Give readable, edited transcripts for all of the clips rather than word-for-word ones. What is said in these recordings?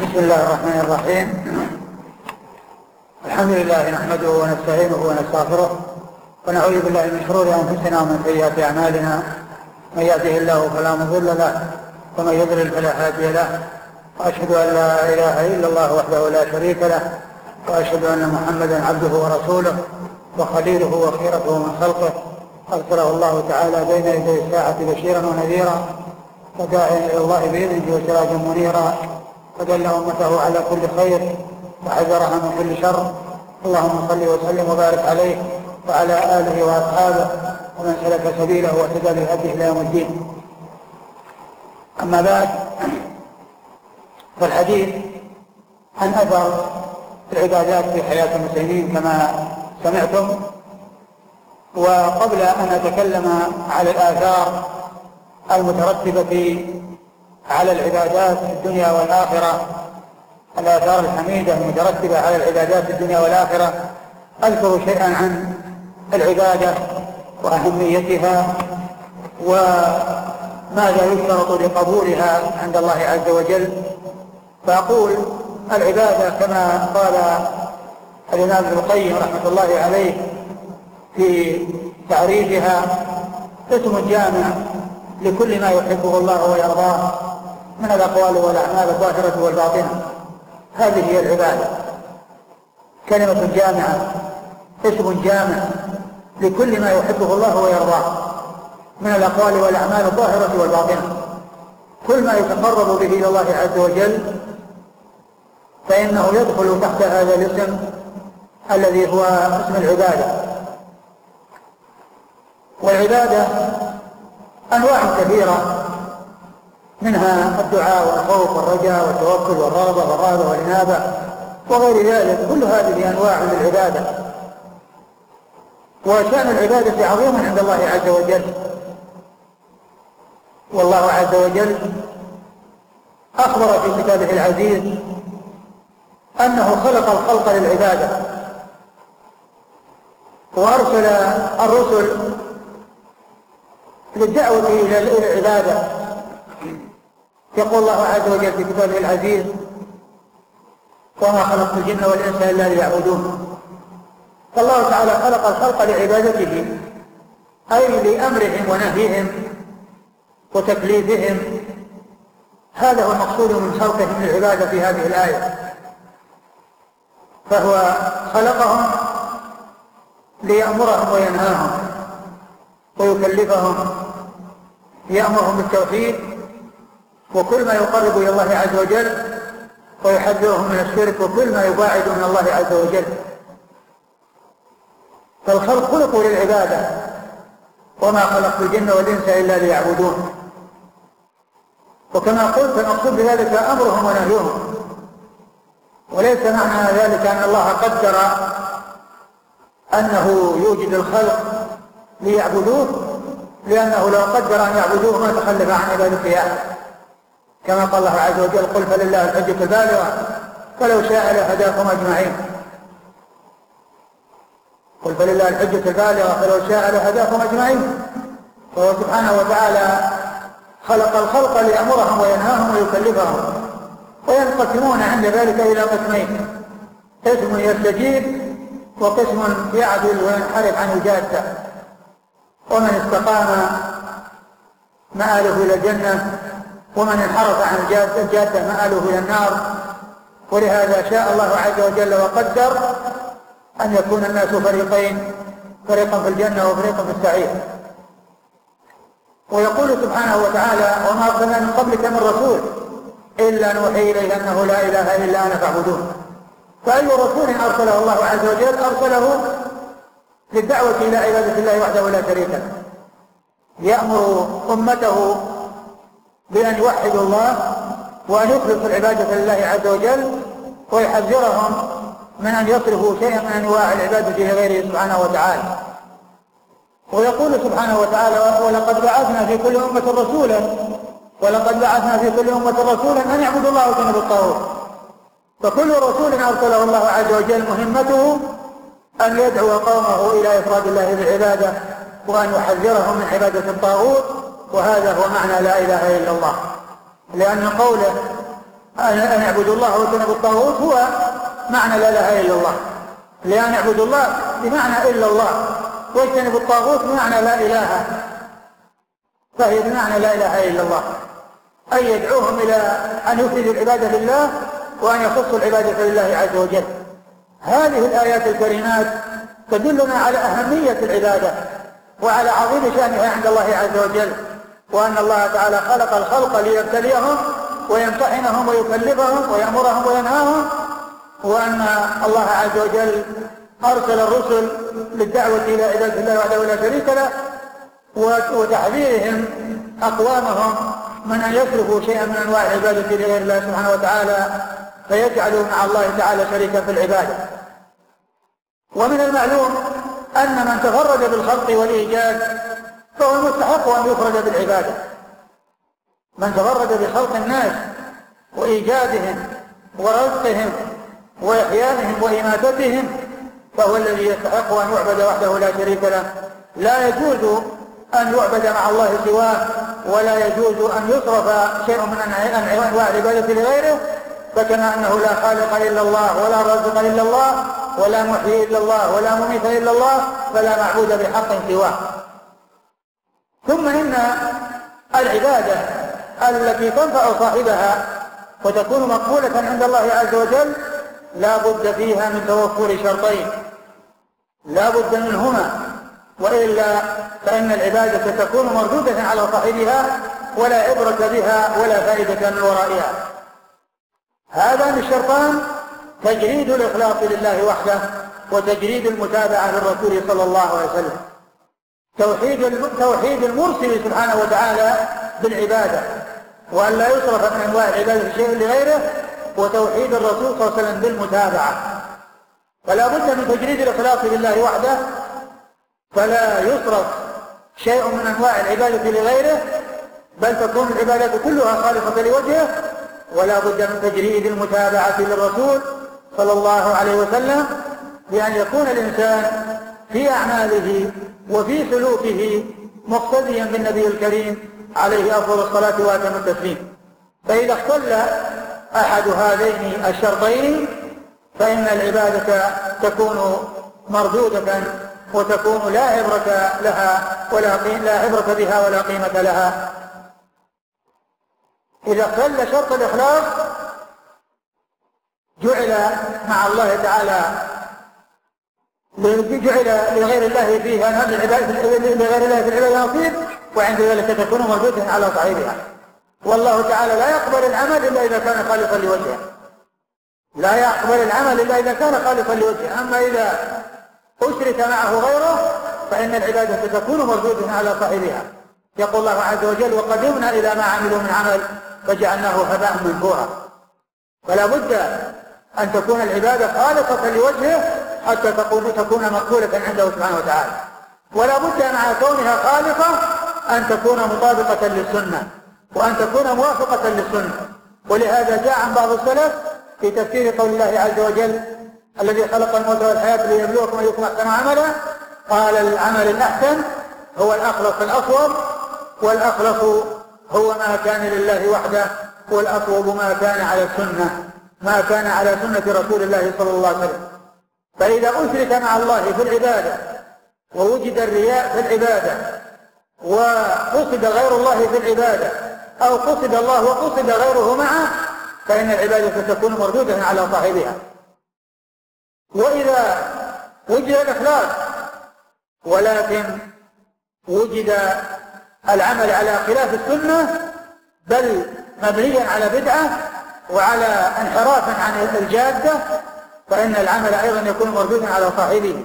بسم الله الرحمن الرحيم. الحمد لله نحمده ونستعينه ونستغفره ونعوذ بالله من شرور أنفسنا ومن سيئات أعمالنا، من يهده الله فلا مضل له ومن يضلل فلا هادي له، وأشهد أن لا إله إلا الله وحده لا شريك له، وأشهد أن محمدا عبده ورسوله وخليله وخيرته من خلقه، أرسله الله تعالى بين يدي الساعة بشيرا ونذيرا وداعيا إلى الله بإذنه وسراجا منيرا، ودل أمته على كل خير وحذرها من كل شر. اللهم صل وسلم وبارك عليه وعلى آله وأصحابه ومن سلك سبيله واهتدى بهديه إلى يوم الدين. أما بعد، فالحديث عن أثر العبادات في حياة المسلمين كما سمعتم. وقبل أن أتكلم على الآثار المترتبة على العبادات في الدنيا والآخرة، الآثار الحميدة المترتبة على العبادات في الدنيا والآخرة، أذكر شيئا عن العبادة وأهميتها وماذا يشترط لقبولها عند الله عز وجل. فأقول العبادة كما قال الإمام ابن القيم رحمة الله عليه في تعريفها: اسم جامع لكل ما يحبه الله ويرضاه من الأقوال والأعمال الظاهرة والباطنة. هذه هي العبادة، كلمة جامعة، اسم جامع لكل ما يحبه الله ويرضاه من الأقوال والأعمال الظاهرة والباطنة. كل ما يتقرب به إلى الله عز وجل فإنه يدخل تحت هذا الاسم الذي هو اسم العبادة. والعبادة أنواع كثيرة، منها الدعاء والخوف والرجاء والتوكل والرغبة والإنابة وغير ذلك، كل هذه أنواع للعبادة. وشأن العبادة عظيم عند الله عز وجل، والله عز وجل أخبر في كتابه العزيز أنه خلق الخلق للعبادة، وأرسل الرسل للدعوة إلى العبادة. يقول الله عز وجل في كتابه العزيز: وما خلقت الجن والإنس إلا ليعبدون. فالله تعالى خلق الخلق لعبادته، أي لأمرهم ونهيهم وتكليفهم. هذا هو المقصود من خلقهم للعبادة في هذه الآية. فهو خلقهم ليأمرهم وينهاهم ويكلفهم، يأمرهم بالتوحيد وكل ما يقرب إلى الله عز وجل، ويحذرهم من الشرك وكل ما يباعد من الله عز وجل. فالخلق خلقوا للعبادة، وما خلقت الجن والإنس إلا ليعبدون. وكما قلت المقصود بذلك أمرهم ونهيهم، وليس معنى ذلك أن الله قدر أنه يوجد الخلق ليعبدوه، لأنه لو قدر أن يعبدوه ما تخلف عن عبادته أحد، كما قال الله عز وجل: قل فلله الحجة البالغة فلو شاء لهداكم أجمعين. قل فلله الحجة البالغة فلو شاء لهداكم أجمعين. فهو سبحانه وتعالى خلق الخلق ليأمرهم وينهاهم ويكلفهم، وينقسمون عند ذلك إلى قسمين: قسم يستجيب وقسم يعدل وينحرف عن الجادة. ومن استقام مآله إلى الجنة، ومن انحرف عن الجادة مآله إلى النار. ولهذا شاء الله عز وجل وقدر أن يكون الناس فريقين: فريقا في الجنة وفريقا في السعير. ويقول سبحانه وتعالى: وما أرسلنا من قبلك من رسول إلا نوحي إليه أنه لا إله إلا أنا فاعبدون. فأي رسول أرسله الله عز وجل أرسله للدعوة إلى عبادة الله وحده لا شريك له، يأمر أمته بأن يوحدوا الله وأن يخلصوا العبادة لله عز وجل، ويحذرهم من أن يصرفوا شيئا من أنواع العبادة لغيره سبحانه وتعالى. ويقول سبحانه وتعالى: ولقد بعثنا في كل أمة رسولا أن يعبدوا الله واجتنبوا الطاغوت. فكل رسول أرسله الله عز وجل مهمته أن يدعو قومه إلى إفراد الله بالعبادة، وأن يحذرهم من عبادة الطاغوت. وهذا هو معنى لا إله إلا الله، لأن قوله أن يعبدوا الله واجتنبوا الطاغوت هو معنى لا إله إلا الله، لأن يعبدوا الله بمعنى إلا الله، واجتنبوا الطاغوت بمعنى لا إله، فهي بمعنى لا إله إلا الله، أي يدعوهم إلى أن يفردوا العبادة لله وأن يخصوا العبادة لله عز وجل. هذه الآيات الكريمات تدلنا على أهمية العبادة وعلى عظيم شأنها عند الله عز وجل، وأن الله تعالى خلق الخلق ليبتليهم ويمتحنهم ويكلفهم ويأمرهم وينهاهم، وأن الله عز وجل أرسل الرسل للدعوة إلى عبادة الله وحده لا شريك له وتحذيرهم أقوامهم من أن يصرفوا شيئا من أنواع العبادة لغير الله سبحانه وتعالى فيجعلوا مع الله تعالى شريكا في العبادة. ومن المعلوم أن من تفرد بالخلق والإيجاد فهو المستحق أن يفرد بالعبادة. من تفرد بخلق الناس وإيجادهم ورزقهم وإحيائهم وإماتتهم فهو الذي يستحق أن يعبد وحده لا شريك له، لا يجوز أن يعبد مع الله سواه، ولا يجوز أن يصرف شيء من أنواع العبادة لغيره، فكما أنه لا خالق إلا الله ولا رازق إلا الله ولا محيي إلا الله ولا مميت إلا الله فلا معبود بحق سواه. ثم إن العبادة التي تنفع صاحبها وتكون مقبولة عند الله عز وجل لا بد فيها من توفر شرطين، لا بد منهما، وإلا فإن العبادة تكون مردودة على صاحبها ولا عبرة بها ولا فائدة من ورائها. هذان الشرطان تجريد الإخلاص لله وحده وتجريد المتابعة للرسول صلى الله عليه وسلم، توحيد المرسل سبحانه وتعالى بالعبادة وأن لا يصرف من أنواع العبادة شيء لغيره، وتوحيد الرسول صلى الله عليه وسلم بالمتابعة. فلا بد من تجريد الإخلاص لله وحده، فلا يصرف شيء من أنواع العبادة لغيره، بل تكون العبادة كلها خالصة لوجهه، ولا بد من تجريد المتابعة للرسول صلى الله عليه وسلم، بأن يكون الإنسان في أعماله وفي سلوكه مقتديا بالنبي الكريم عليه أفضل الصلاة وأتم التسليم. فإذا اختل أحد هذين الشرطين فإن العبادة تكون مردودة وتكون لا عبرة بها ولا قيمة لها. إذا اختل شرط الإخلاص جعل مع الله تعالى لغير الله فيها لغير الله في العبادة نصيب، وعند ذلك تكون مردودة على صاحبها. والله تعالى لا يقبل العمل إلا إذا كان خالصا لوجهه، لا يقبل العمل إلا إذا كان خالصا لوجهه. أما إذا أشرك معه غيره فإن العبادة تكون مردودة على صاحبها. يقول الله عز وجل: وقدمنا إلى ما عملوا من عمل فجعلناه هباء منثورا. فلا بد أن تكون العبادة خالصة لوجهه حتى تكون مقبولة عنده سبحانه وتعالى، ولا بد مع كونها خالصة أن تكون مطابقة للسنة وأن تكون موافقة للسنة. ولهذا جاء عن بعض السلف في تفسير قول الله عز وجل: الذي خلق الموت والحياة ليبلوكم أيكم أحسن عملا، قال: العمل الأحسن هو الأخلص الأصوب، والأخلص هو ما كان لله وحده، والأصوب ما كان على السنة، ما كان على سنة رسول الله صلى الله عليه وسلم. فإذا أشرك مع الله في العبادة ووجد الرياء في العبادة وقصد غير الله في العبادة أو قصد الله وقصد غيره معه فإن العبادة تكون مردودة على صاحبها. وإذا وجد الإخلاص ولكن وجد العمل على خلاف السنة بل مبنيا على بدعة وعلى انحراف عن الجادة فإن العمل أيضا يكون مردودا على صاحبه.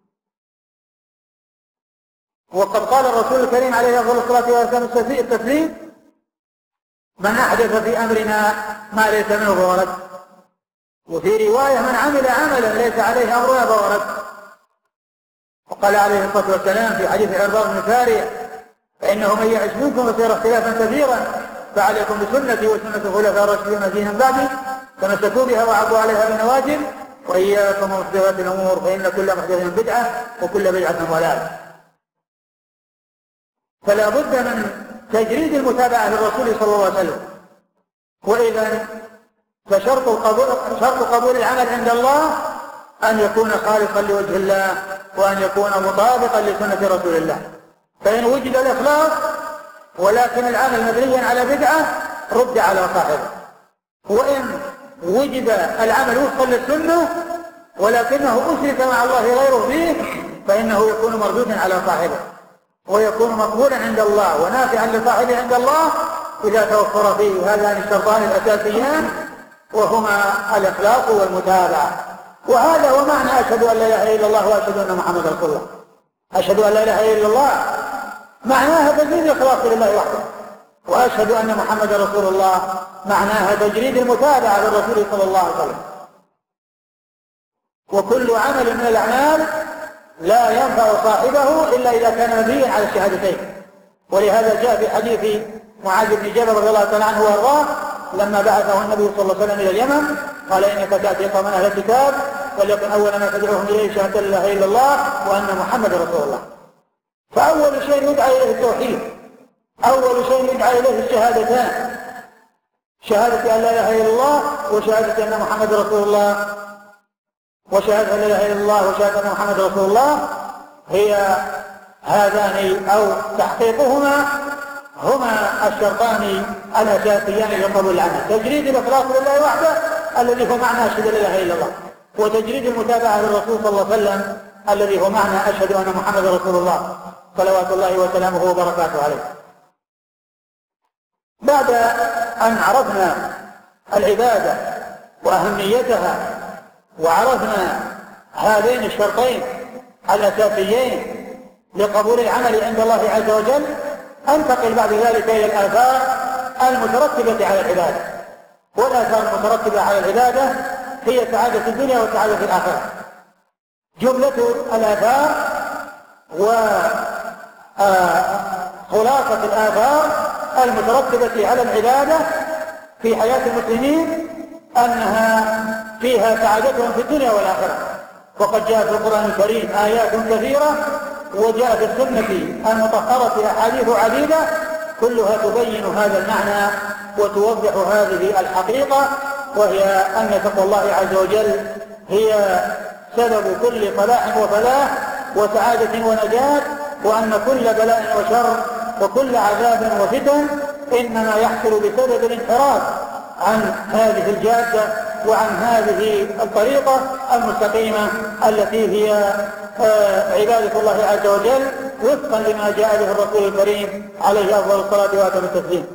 وقد قال الرسول الكريم عليه أفضل الصلاة والسلام التسليم: من أحدث في أمرنا ما ليس منه فهو رد. وفي رواية: من عمل عملا ليس عليه أمرنا فهو رد. وقال عليه الصلاة والسلام في حديث عرباض بن سارية: فإنه من يعش منكم فسيرى اختلافا كثيرا فعليكم بسنتي وسنة الخلفاء الراشدين الذين من بعدي تمسكوا بها وعضوا عليها بالنواجذ وإياكم ومحدثات الأمور فإن كل محدثة بدعة وكل بدعة ضلالة. فلا بد من تجريد المتابعة للرسول صلى الله عليه وسلم. وإذا فشرط قبول العمل عند الله أن يكون خالصا لوجه الله وأن يكون مطابقا لسنة رسول الله. فإن وجد الإخلاص ولكن العمل مبنيا على بدعة رد على صاحبه، وإن وجد العمل وفقا للسنة ولكنه أشرك مع الله غيره فيه فإنه يكون مردودا على صاحبه ويكون مقبولا عند الله ونافعا لصاحبه عند الله إذا توفر فيه هذان الشرطان الأساسيان وهما الإخلاص والمتابعة. وهذا هو معنى أشهد أن لا إله إلا الله وأشهد أن محمدا رسول الله. أشهد أن لا إله إلا الله معناها تجريد الإخلاص لله وحده، وأشهد أن محمدا رسول الله معناها تجريد المتابعة للرسول صلى الله عليه وسلم. وكل عمل من الأعمال لا ينفع صاحبه إلا إذا كان مبنيا على الشهادتين. ولهذا جاء في حديث معاذ بن جبل رضي الله تعالى عنه وارضاه لما بعثه النبي صلى الله عليه وسلم إلى اليمن قال: إنك تأتي قوما أهل الكتاب وليكن أول ما تدعوهم إليه شهادة لا إله إلا الله وأن محمدا رسول الله. فأول شيء يدعى إليه التوحيد، أول شيء يدعى إليه الشهادتان، شهادة أن لا إله إلا الله وشهادة أن محمدا رسول الله. وشهادة أن لا إله إلا الله وشهادة أن محمدا رسول الله هي هذان أو تحقيقهما هما الشرطان الأساسيان لقبول العمل: تجريد الإخلاص لله وحده الذي هو معنى أشهد أن لا إله إلا الله، وتجريد المتابعة للرسول صلى الله عليه وسلم الذي هو معنى أشهد أن محمدا رسول الله صلوات الله وسلامه وبركاته عليه. بعد أن عرفنا العبادة وأهميتها وعرفنا هذين الشرطين الأساسيين لقبول العمل عند الله عز وجل انتقل بعد ذلك إلى الآثار المترتبة على العبادة. والآثار المترتبة على العبادة هي سعادة الدنيا وسعادة الآخرة. جملة الآثار وخلاصة الآثار المترتبة على العبادة في حياة المسلمين أنها فيها سعادتهم في الدنيا والآخرة. وقد جاء في القرآن الكريم آيات كثيرة وجاء في السنة المطهرة أحاديث عديدة كلها تبين هذا المعنى وتوضح هذه الحقيقة، وهي أن تقوى الله عز وجل هي سبب كل صلاح وفلاح وسعادة ونجاة، وأن كل بلاء وشر وكل عذاب وفتن إنما يحصل بسبب الانحراف عن هذه الجادة وعن هذه الطريقة المستقيمة التي هي عبادة الله عز وجل وفقا لما جاء به الرسول الكريم عليه أفضل الصلاة وأتم التسليم.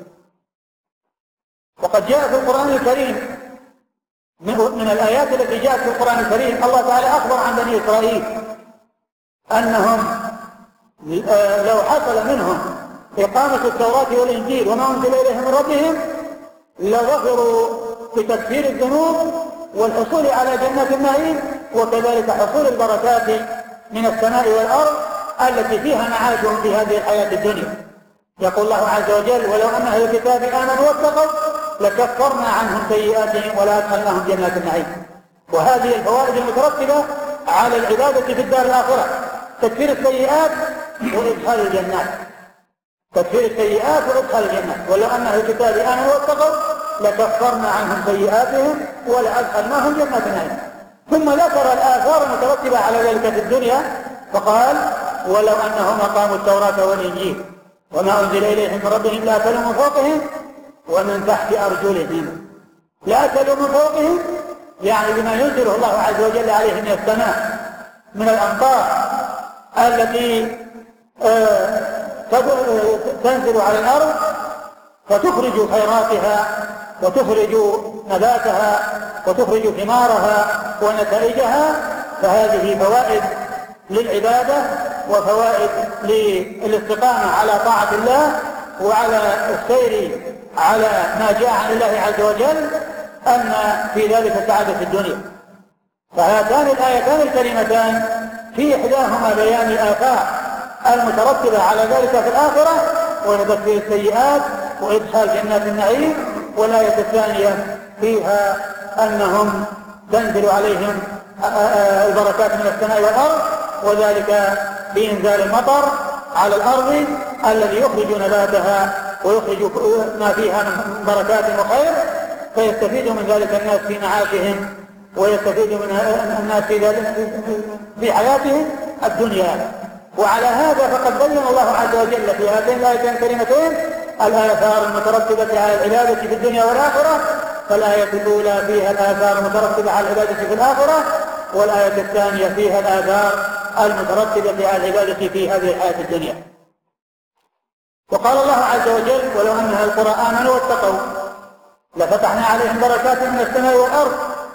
وقد جاء في القرآن الكريم من الآيات التي جاءت في القرآن الكريم الله تعالى أخبر عن بني إسرائيل أنهم لو حصل منهم إقامة التوراة والإنجيل وما أنزل إليهم من ربهم لظفروا بتكفير الذنوب والحصول على جنات النعيم وكذلك حصول البركات من السماء والأرض التي فيها معاشهم في هذه الحياة الدنيا. يقول الله عز وجل: ولو أن أهل الكتاب آمنوا واتقوا لكفرنا عنهم سيئاتهم ولأدخلناهم جنات النعيم. وهذه الفوائد المترتبة على العبادة في الدار الآخرة: تكفير السيئات وإدخال الجنات، تكفير السيئات وإدخال الجنات. ولو أن أهل الكتاب آمنوا واتقوا لكفرنا عنهم سيئاتهم ولأدخلناهم جنات النعيم. ثم ذكر الآثار المترتبة على ذلك في الدنيا فقال: ولو أنهم أقاموا التوراة والإنجيل وما أنزل إليهم من ربهم لأكلوا من فوقهم ومن تحت أرجلهم. لأكلوا من فوقهم يعني بما ينزله الله عز وجل عليهم من السماء من الأمطار التي تنزل على الأرض فتخرج خيراتها وتخرج نباتها وتخرج ثمارها ونتائجها. فهذه فوائد للعبادة وفوائد للاستقامة على طاعة الله وعلى السير على ما جاء عن الله عز وجل، أن في ذلك سعادة في الدنيا. فهاتان الآيتان الكريمتان في إحداهما بيان الآثار المترتبة على ذلك في الآخرة وهي تكفير السيئات وإدخال جنات النعيم، والآية الثانية فيها أنهم تنزل عليهم البركات من السماء والأرض، وذلك بإنزال المطر على الأرض الذي يخرج نباتها ويخرج ما فيها من بركات وخير. فيستفيد من ذلك الناس في معاشهم، ويستفيد من الناس في حياتهم الدنيا. وعلى هذا فقد بين الله عز وجل في هاتين الآيتين الكريمتين الآثار المترتبة على العبادة في الدنيا والآخرة. فالآية الأولى فيها الآثار المترتبة على العبادة في الآخرة، والآية الثانية فيها الآثار المترتبة على العبادة في هذه الحياة الدنيا. وقال الله عز وجل: ولو أن أهل القرى آمنوا واتقوا لفتحنا عليهم بركات من السماء والأرض.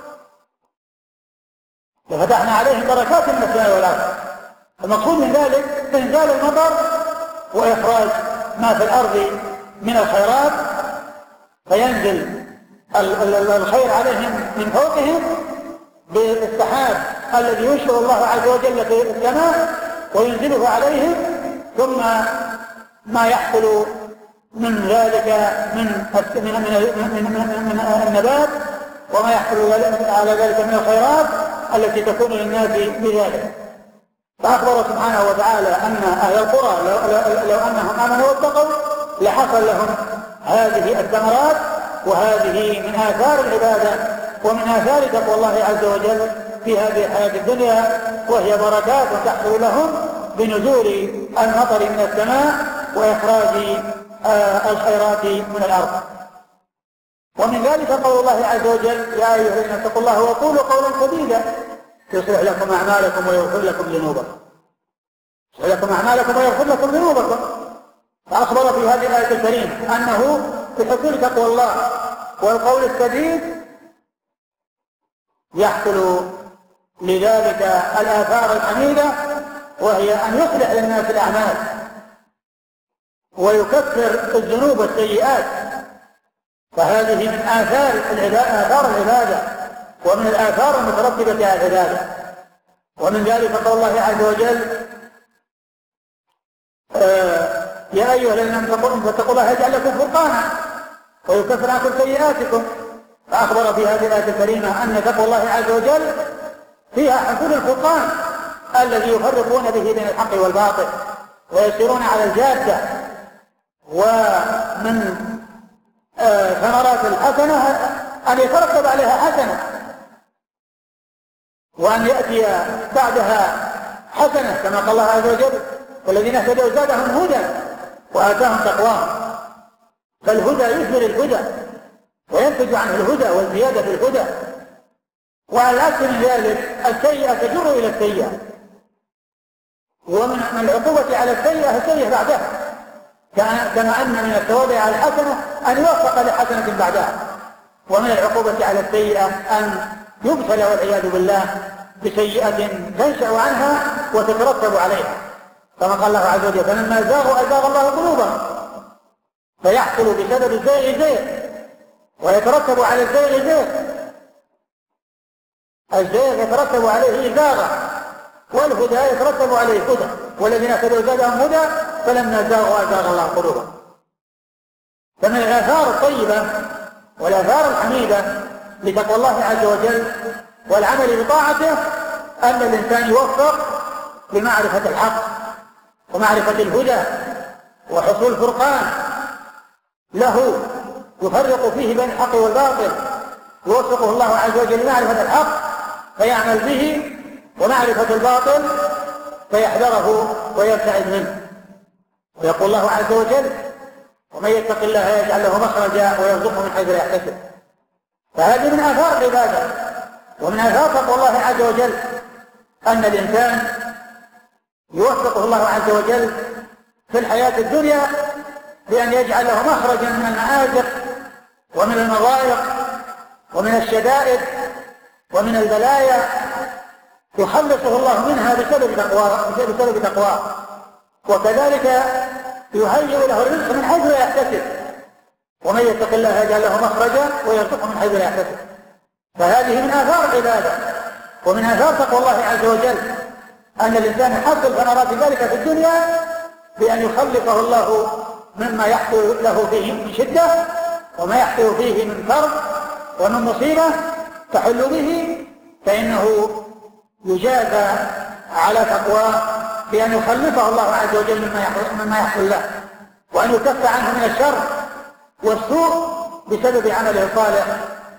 لفتحنا عليهم بركات من السماء والأرض. المقصود من ذلك إنزال المطر وإخراج ما في الأرض من الخيرات، فينزل الخير عليهم من فوقهم بالسحاب الذي ينشئ الله عز وجل في السماء وينزله عليهم، ثم ما يحصل من ذلك من النبات، وما يحصل على ذلك من الخيرات التي تكون للناس بذلك. فأخبر سبحانه وتعالى أن أهل القرى لو أنهم آمنوا واتقوا لحصل لهم هذه الثمرات، وهذه من آثار العبادة ومن آثار تقوى الله عز وجل في هذه الحياة الدنيا، وهي بركات تحصل لهم بنزول المطر من السماء وإخراج الخيرات من الأرض. ومن ذلك قول الله عز وجل: يا أيها الذين اتقوا الله وقولوا قولا سديدا يصلح لكم أعمالكم ويغفر لكم ذنوبكم. يصلح لكم أعمالكم ويغفر لكم ذنوبكم. فأخبر في هذه الآية الكريمة أنه بحصول تقوى الله والقول السديد يحصل لذلك الآثار الحميدة، وهي أن يصلح للناس الأعمال ويكفر الذنوب والسيئات. فهذه من آثار العبادة ومن الآثار المترتبة على العبادة. ومن ذلك قول الله عز وجل: يا أيها الذين آمنوا اتقوا الله يجعل لكم فرقانا ويكفر عنكم سيئاتكم. فأخبر في هذه الآية الكريمة أن تقوى الله عز وجل فيها حصول الفرقان الذي يفرقون به بين الحق والباطل ويسيرون على الجادة. ومن ثمرات الحسنة أن يترتب عليها حسنة، وأن يأتي بعدها حسنة، كما قال الله عز وجل: والذين اهتدوا زادهم هدى وآتاهم تقواهم. فالهدى يثمر الهدى وينتج عنه الهدى والزيادة في الهدى. وعلى العكس من ذلك السيئة تجر إلى السيئة، ومن العقوبة على السيئة السيئة بعدها، كما أن من الثواب على الحسنة أن يوفق لحسنة بعدها، ومن العقوبة على السيئة أن يبتلى والعياذ بالله بسيئة تنشأ عنها وتترتب عليها، كما قال الله عز وجل: فلما زاغوا أزاغ الله قلوبهم. فيحصل بسبب الزيغ زيغ، ويترتب على الزيغ زيغ. الزيغ يترتب عليه إزاغة، والهدى يترتب عليه هدى. والذين اهتدوا زادهم هدى فلما زاغوا أزاغ الله قلوبهم. فمن الآثار الطيبة والآثار الحميدة لتقوى الله عز وجل والعمل بطاعته أن الإنسان يوفق لمعرفة الحق ومعرفة الهدى وحصول فرقان له يفرق فيه بين الحق والباطل، يوفقه الله عز وجل لمعرفة الحق فيعمل به، ومعرفة الباطل فيحذره ويبتعد منه. ويقول الله عز وجل: ومن يتق الله يجعل له مخرجا ويرزقه من حيث لا يحتسب. فهذه من آثار العبادة ومن آثار تقوى الله عز وجل أن الإنسان يوفقه الله عز وجل في الحياة الدنيا بأن يجعل له مخرجا من المآزق ومن المضايق ومن الشدائد ومن البلايا يخلصه الله منها بسبب تقواه. وكذلك يهيئ له الرزق من حيث لا يحتسب، ومن يتق الله يجعل له مخرجا ويرزقه من حيث لا يحتسب. فهذه من آثار العبادة ومن آثار تقوى الله عز وجل أن الإنسان يحصل ثمرات ذلك في الدنيا بأن يخلصه الله مما يحصل له فيه من شدة وما يحصل فيه من كرب ومن مصيبة تحل به، فإنه يجازى على تقواه بأن يخلصه الله عز وجل مما يحصل له، وأن يكف عنه من الشر والسوء بسبب عمله الصالح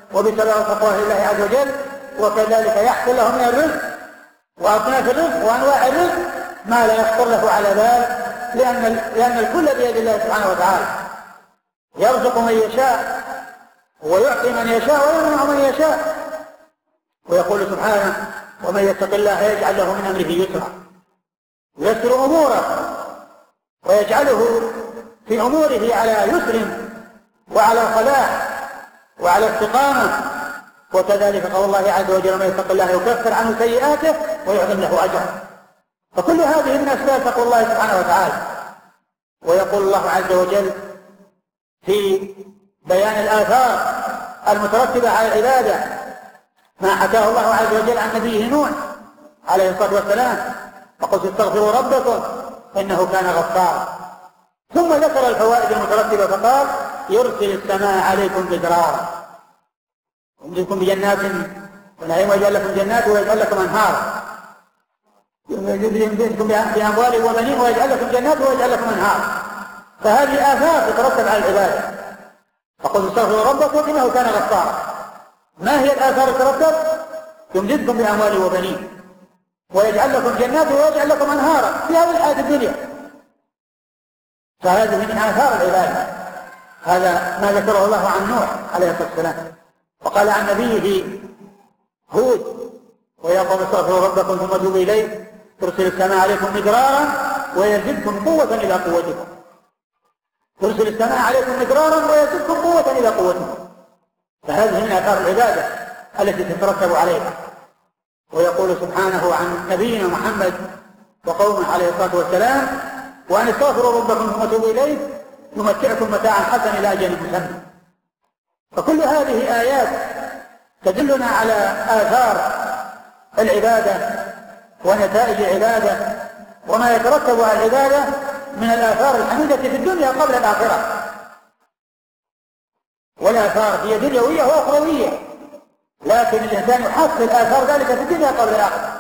وبسبب تقواه لله عز وجل، وكذلك يحصل له من الرزق وأصناف الرزق وأنواع الرزق ما لا يخطر له على بال، لأن الكل بيد الله سبحانه وتعالى، يرزق من يشاء ويعطي من يشاء ويمنع من يشاء. ويقول سبحانه: ومن يتق الله يجعل له من أمره يسرا، ييسر أموره ويجعله في أموره على يسر وعلى صلاح وعلى استقامة. وكذلك قول الله عز وجل: ومن يتق الله يكفر عنه سيئاته ويعظم له أجرا. فكل هذه من أسباب تقوى الله سبحانه وتعالى. ويقول الله عز وجل في بيان الآثار المترتبة على العبادة ما حكاه الله عز وجل عن نبيه نوح عليه الصلاة والسلام: فقلت استغفروا ربكم إنه كان غفارا. ثم ذكر الفوائد المترتبة فقال: يرسل السماء عليكم مدرارا يمددكم بجنات ونعيم ويجعل لكم جنات ويجعل لكم أنهارا، يمددكم بأموال وبنين ويجعل لكم جنات ويجعل لكم أنهارا. فهذه آثار تترتب على العبادة. فقل استغفروا ربكم إنه كان غفارا. ما هي الآثار تترتب؟ يمددكم بأموال وبنين ويجعل لكم جنات ويجعل لكم أنهارا في هذه الحياة الدنيا. فهذه من آثار العبادة. هذا ما ذكره الله عن نوح عليه الصلاة والسلام. وقال عن نبيه هود: ويا قوم استغفروا ربكم ثم توبوا إليه يرسل السماء عليكم مدرارا ويزدكم قوة إلى قوتكم. يرسل السماء عليكم مدرارا ويزدكم قوة إلى قوتكم. فهذه من آثار العبادة التي تترتب عليها. ويقول سبحانه عن نبينا محمد وقومه عليه الصلاة والسلام: وأن استغفروا ربكم ثم توبوا إليه يمتعكم متاعا حسنا إلى أجل مسمى. فكل هذه آيات تدلنا على آثار العبادة ونتائج العبادة وما يترتب على العبادة من الآثار الحميدة في الدنيا قبل الآخرة. والآثار هي دنيوية وأخروية، لكن الإنسان يحصل آثار ذلك في الدنيا قبل الآخرة.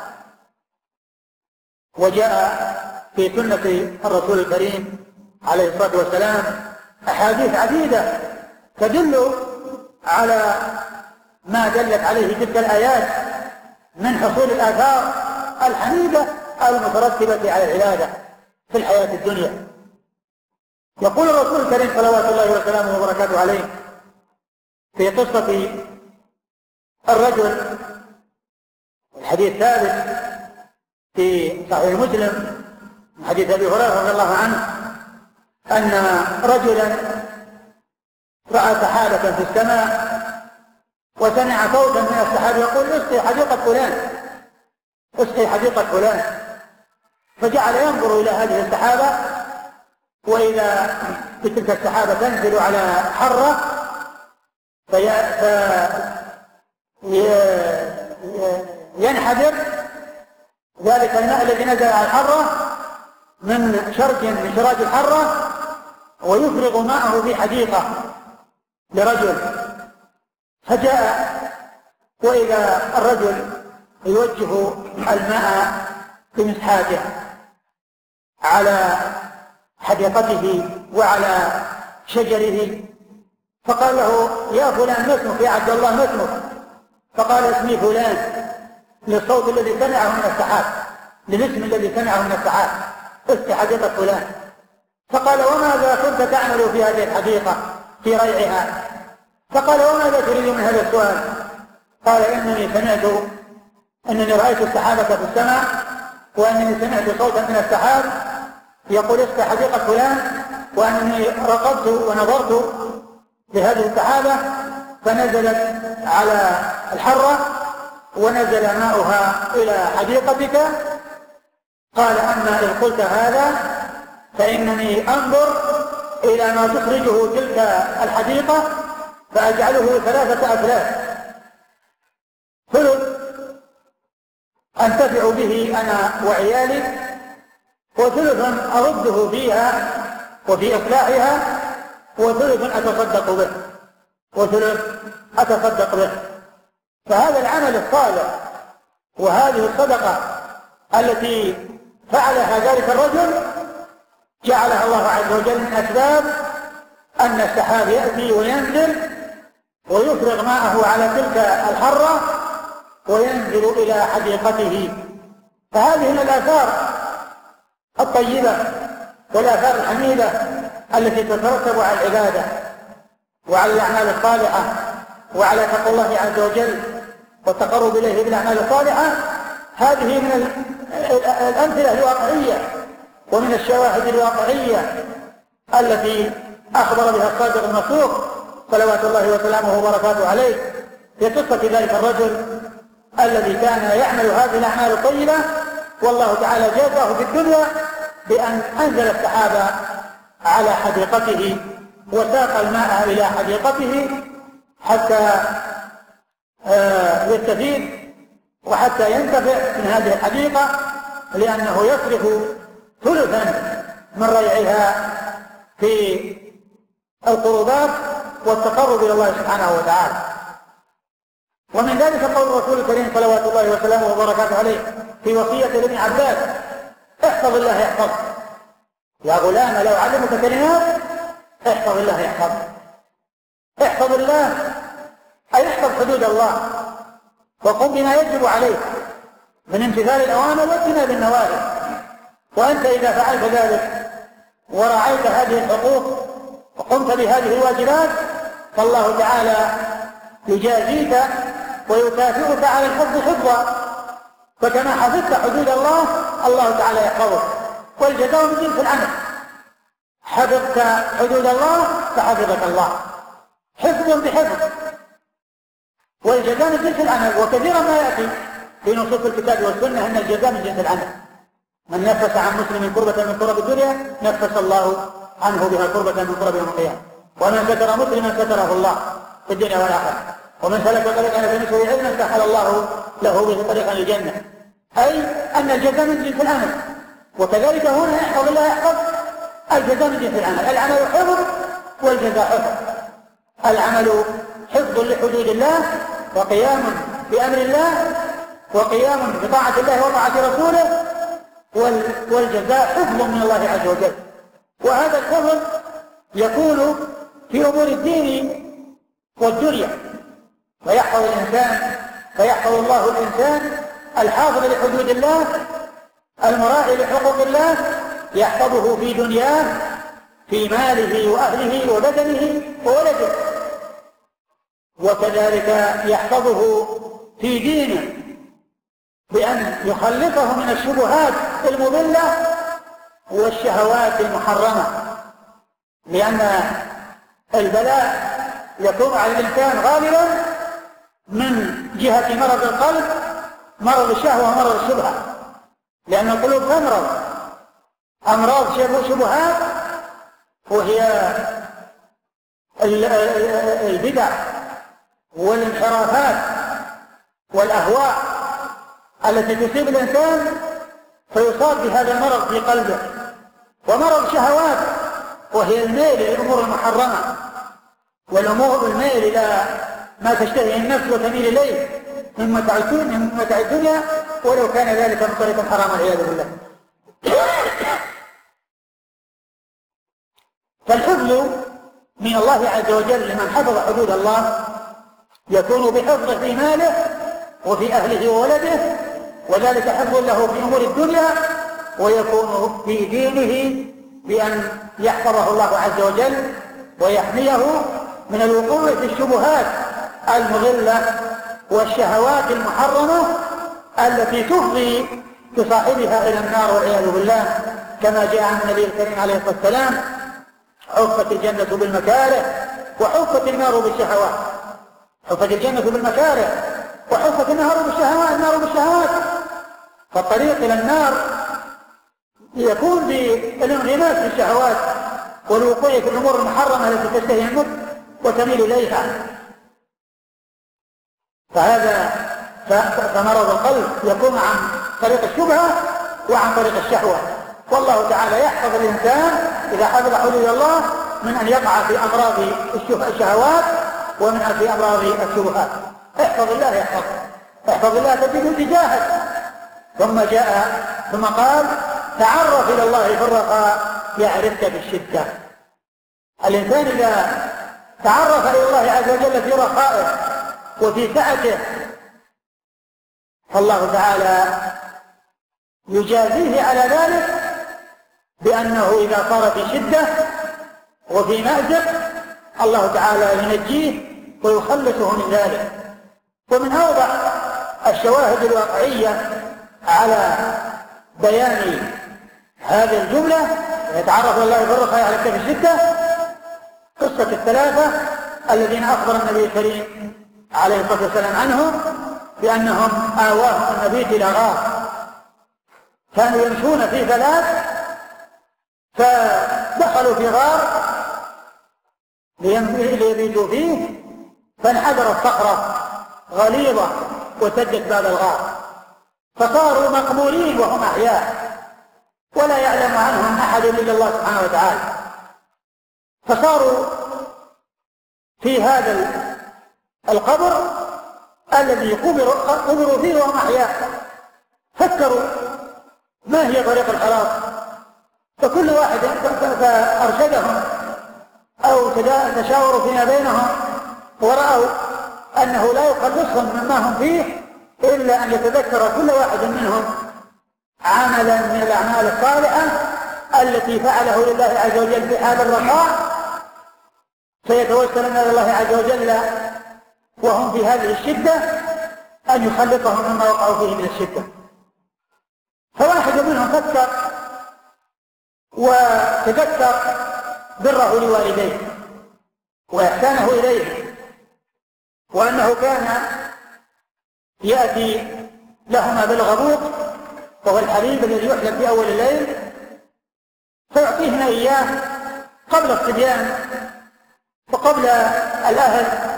وجاء في سنة الرسول الكريم عليه الصلاة والسلام أحاديث عديدة تدل على ما دلت عليه تلك الآيات من حصول الآثار الحميدة المترتبة على العبادة في الحياة الدنيا. يقول الرسول الكريم صلوات الله وسلامه وبركاته عليه في قصة الرجل، الحديث ثابت في صحيح مسلم من حديث أبي هريرة رضي الله عنه أن رجلا رأى سحابة في السماء وسمع صوتا من السحاب يقول: اسقي حديقة فلان، اسقي حديقة فلان. فجعل ينظر إلى هذه السحابة، وإذا تلك السحابة تنزل على حرة ينحدر ذلك الماء الذي نزل على الحرة من شرج من شراج الحرة ويفرغ ماءه في حديقة لرجل. فجاء وإذا الرجل يوجه الماء بمسحاته على حديقته وعلى شجره، فقال له: يا فلان ما اسمك؟ يا عبد الله ما اسمك؟ فقال: اسمي فلان، للصوت الذي سمعه من السحاب، للاسم الذي سمعه من السحاب، اسقي حديقة فلان. فقال: وماذا كنت تعمل في هذه الحديقة في ريعها؟ فقال: وماذا تريد من هذا السؤال؟ قال: إنني رأيت السحابة في السماء، وأنني سمعت صوتا من السحاب يقول: اسقي حديقة فلان، وأنني رقبت ونظرت بهذه السحابة فنزلت على الحرة ونزل ماؤها إلى حديقتك. قال: أما إن قلت هذا فإنني أنظر إلى ما تخرجه تلك الحديقة فأجعله 3 أثلاث، ثلث أنتفع به أنا وعيالي، وثلث أرده فيها وفي إصلاحها، وثلث أتصدق به. فهذا العمل الصالح وهذه الصدقة التي فعلها ذلك الرجل جعلها الله عز وجل من أسباب أن السحاب يأتي وينزل ويفرغ ماءه على تلك الحرة وينزل إلى حديقته. فهذه من الآثار الطيبة والآثار الحميدة التي تترتب على العبادة وعلى الأعمال الصالحة وعلى تقوى الله عز وجل والتقرب إليه بالأعمال الصالحة. هذه من الأمثلة الواقعية ومن الشواهد الواقعية التي أخبر بها الصادق المصدوق صلوات الله وسلامه وبركاته عليه في قصة ذلك الرجل الذي كان يعمل هذه الأعمال الطيبة، والله تعالى جازاه في الدنيا بأن أنزل السحاب على حديقته وساق الماء إلى حديقته حتى يستفيد وحتى ينتفع من هذه الحديقة، لأنه يصرف ثلثا من ريعها في القربات والتقرب إلى الله سبحانه وتعالى. ومن ذلك قول الرسول الكريم صلوات الله وسلامه وبركاته عليه في وصية لابن عباس: احفظ الله يحفظك، يا غلام لو علمك كلمات احفظ الله يحفظك. احفظ الله أي احفظ حدود الله وقم بما يجب عليك من امتثال الأوامر واجتناب النواهي. وأنت إذا فعلت ذلك ورعيت هذه الحقوق وقمت بهذه الواجبات فالله تعالى يجازيك ويكافئك على الحفظ حفظا. فكما حفظت حدود الله الله تعالى يحفظك، والجزاء من جنس العمل. حفظت حدود الله فحفظك الله، حفظ بحفظ، والجزاء من جنس العمل. وكثيرا ما يأتي في نصوص الكتاب والسنة أن الجزاء من جنس العمل. من نفس عن مسلم كربة من كرب الدنيا نفس الله عنه بها كربة من كرب يوم القيامة. ومن ستر مسلما ستره الله في الدنيا والآخرة. ومن سلك طريقا يلتمس علما سهل الله له به طريقا الجنة. أي أن الجزاء من جنس العمل. وكذلك هنا يحفظ الله يحفظ الجزاء من جنس العمل. العمل حفظ والجزاء حفظ. العمل حفظ لحدود الله وقيام بأمر الله وقيام بطاعة الله وطاعة رسوله، والجزاء حفظ من الله عز وجل. وهذا الحفظ يكون في أمور الدين والدنيا، فيحفظ الله الإنسان الحافظ لحدود الله المراعي لحقوق الله، يحفظه في دنياه في ماله وأهله وبدنه وولده، وكذلك يحفظه في دينه بأن يخلصه من الشبهات المضلة والشهوات المحرمة. لأن البلاء يكون على الإنسان غالبا من جهة مرض القلب، مرض الشهوة ومرض الشبهة، لأن القلوب تمرض أمراض شبهات وهي البدع والانحرافات والأهواء التي تصيب الإنسان فيصاب بهذا المرض في قلبه. ومرض الشهوات وهي الميل للأمور المحرمة والأمور الميل إلى ما تشتهي النفس وتميل إليه من متاع الدنيا ولو كان ذلك من طريق حرام والعياذ بالله. فالحفظ من الله عز وجل لمن حفظ حدود الله يكون بحفظه في ماله وفي أهله وولده، وذلك حفظ له في أمور الدنيا، ويكون في دينه بأن يحفظه الله عز وجل ويحميه من الوقوع في الشبهات المضلة والشهوات المحرمة التي تفضي بصاحبها إلى النار والعياذ بالله، كما جاء عن النبي الكريم عليه الصلاة والسلام: حفت الجنة بالمكاره وحفت النار بالشهوات. حفت الجنة بالمكاره وحفت النار بالشهوات. فالطريق إلى النار يكون بالانغماس في الشهوات والوقوع في الأمور المحرمة التي تشتهي النفس وتميل إليها. فمرض القلب يكون عن طريق الشبهة وعن طريق الشهوة. والله تعالى يحفظ الإنسان إذا حفظ حدود الله من أن يقع في أمراض الشهوات ومن في أمراض الشبهات. احفظ الله يحفظ، احفظ الله تجده تجاهك. ثم قال: تعرف إلى الله في الرخاء يعرفك بالشدة. الإنسان إذا تعرف إلى الله عز وجل في رخائه وفي سعته، فالله تعالى يجازيه على ذلك بأنه إذا صار في شدة وفي مأزق الله تعالى ينجيه ويخلصه من ذلك. ومن أوضح الشواهد الواقعية على بيان هذه الجملة يتعرف الله بالرخاء على كيف الشدة قصة الثلاثة الذين أخبر النبي الكريم عليه الصلاة والسلام عنهم بأنهم آواهم المبيت إلى غار، كانوا يمشون في ثلاث فدخلوا في غار ليبيتوا فيه، فانحدرت صخرة غليظة وسدت باب الغار، فصاروا مقبولين وهم أحياء ولا يعلم عنهم أحد إلا الله سبحانه وتعالى، فصاروا في هذا القبر الذي قبروا فيه وهم أحياء، فكروا ما هي طريق الخلاص، فكل واحد فأرشدهم أو تشاوروا فيما بينهم ورأوا أنه لا يخلصهم مما هم فيه إلا أن يتذكر كل واحد منهم عملا من الأعمال الصالحة التي فعله لله عز وجل في هذا الرخاء، فيتوسلون إلى الله عز وجل وهم في هذه الشدة أن يخلصهم مما وقعوا فيه من الشدة. فواحد منهم فكر وتذكر بره لوالديه وإحسانه إليه، وأنه كان يأتي لهما بالغبوق وهو الحليب الذي يحلب في أول الليل، فيعطيهن إياه قبل الصبيان وقبل الأهل.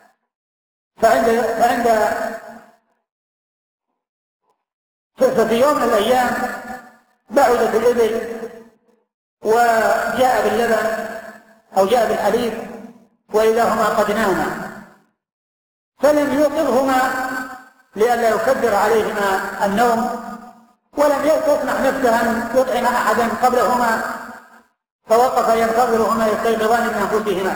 ففي يوم من الأيام بعدت الإبل وجاء باللبن أو جاء بالحليب وإذا هما قد ناما، فلم يوقظهما لئلا يكبر عليهما النوم، ولم تسمح نفسه أن يطعم أحدا قبلهما، فوقف ينتظرهما يستيقظان من أنفسهما،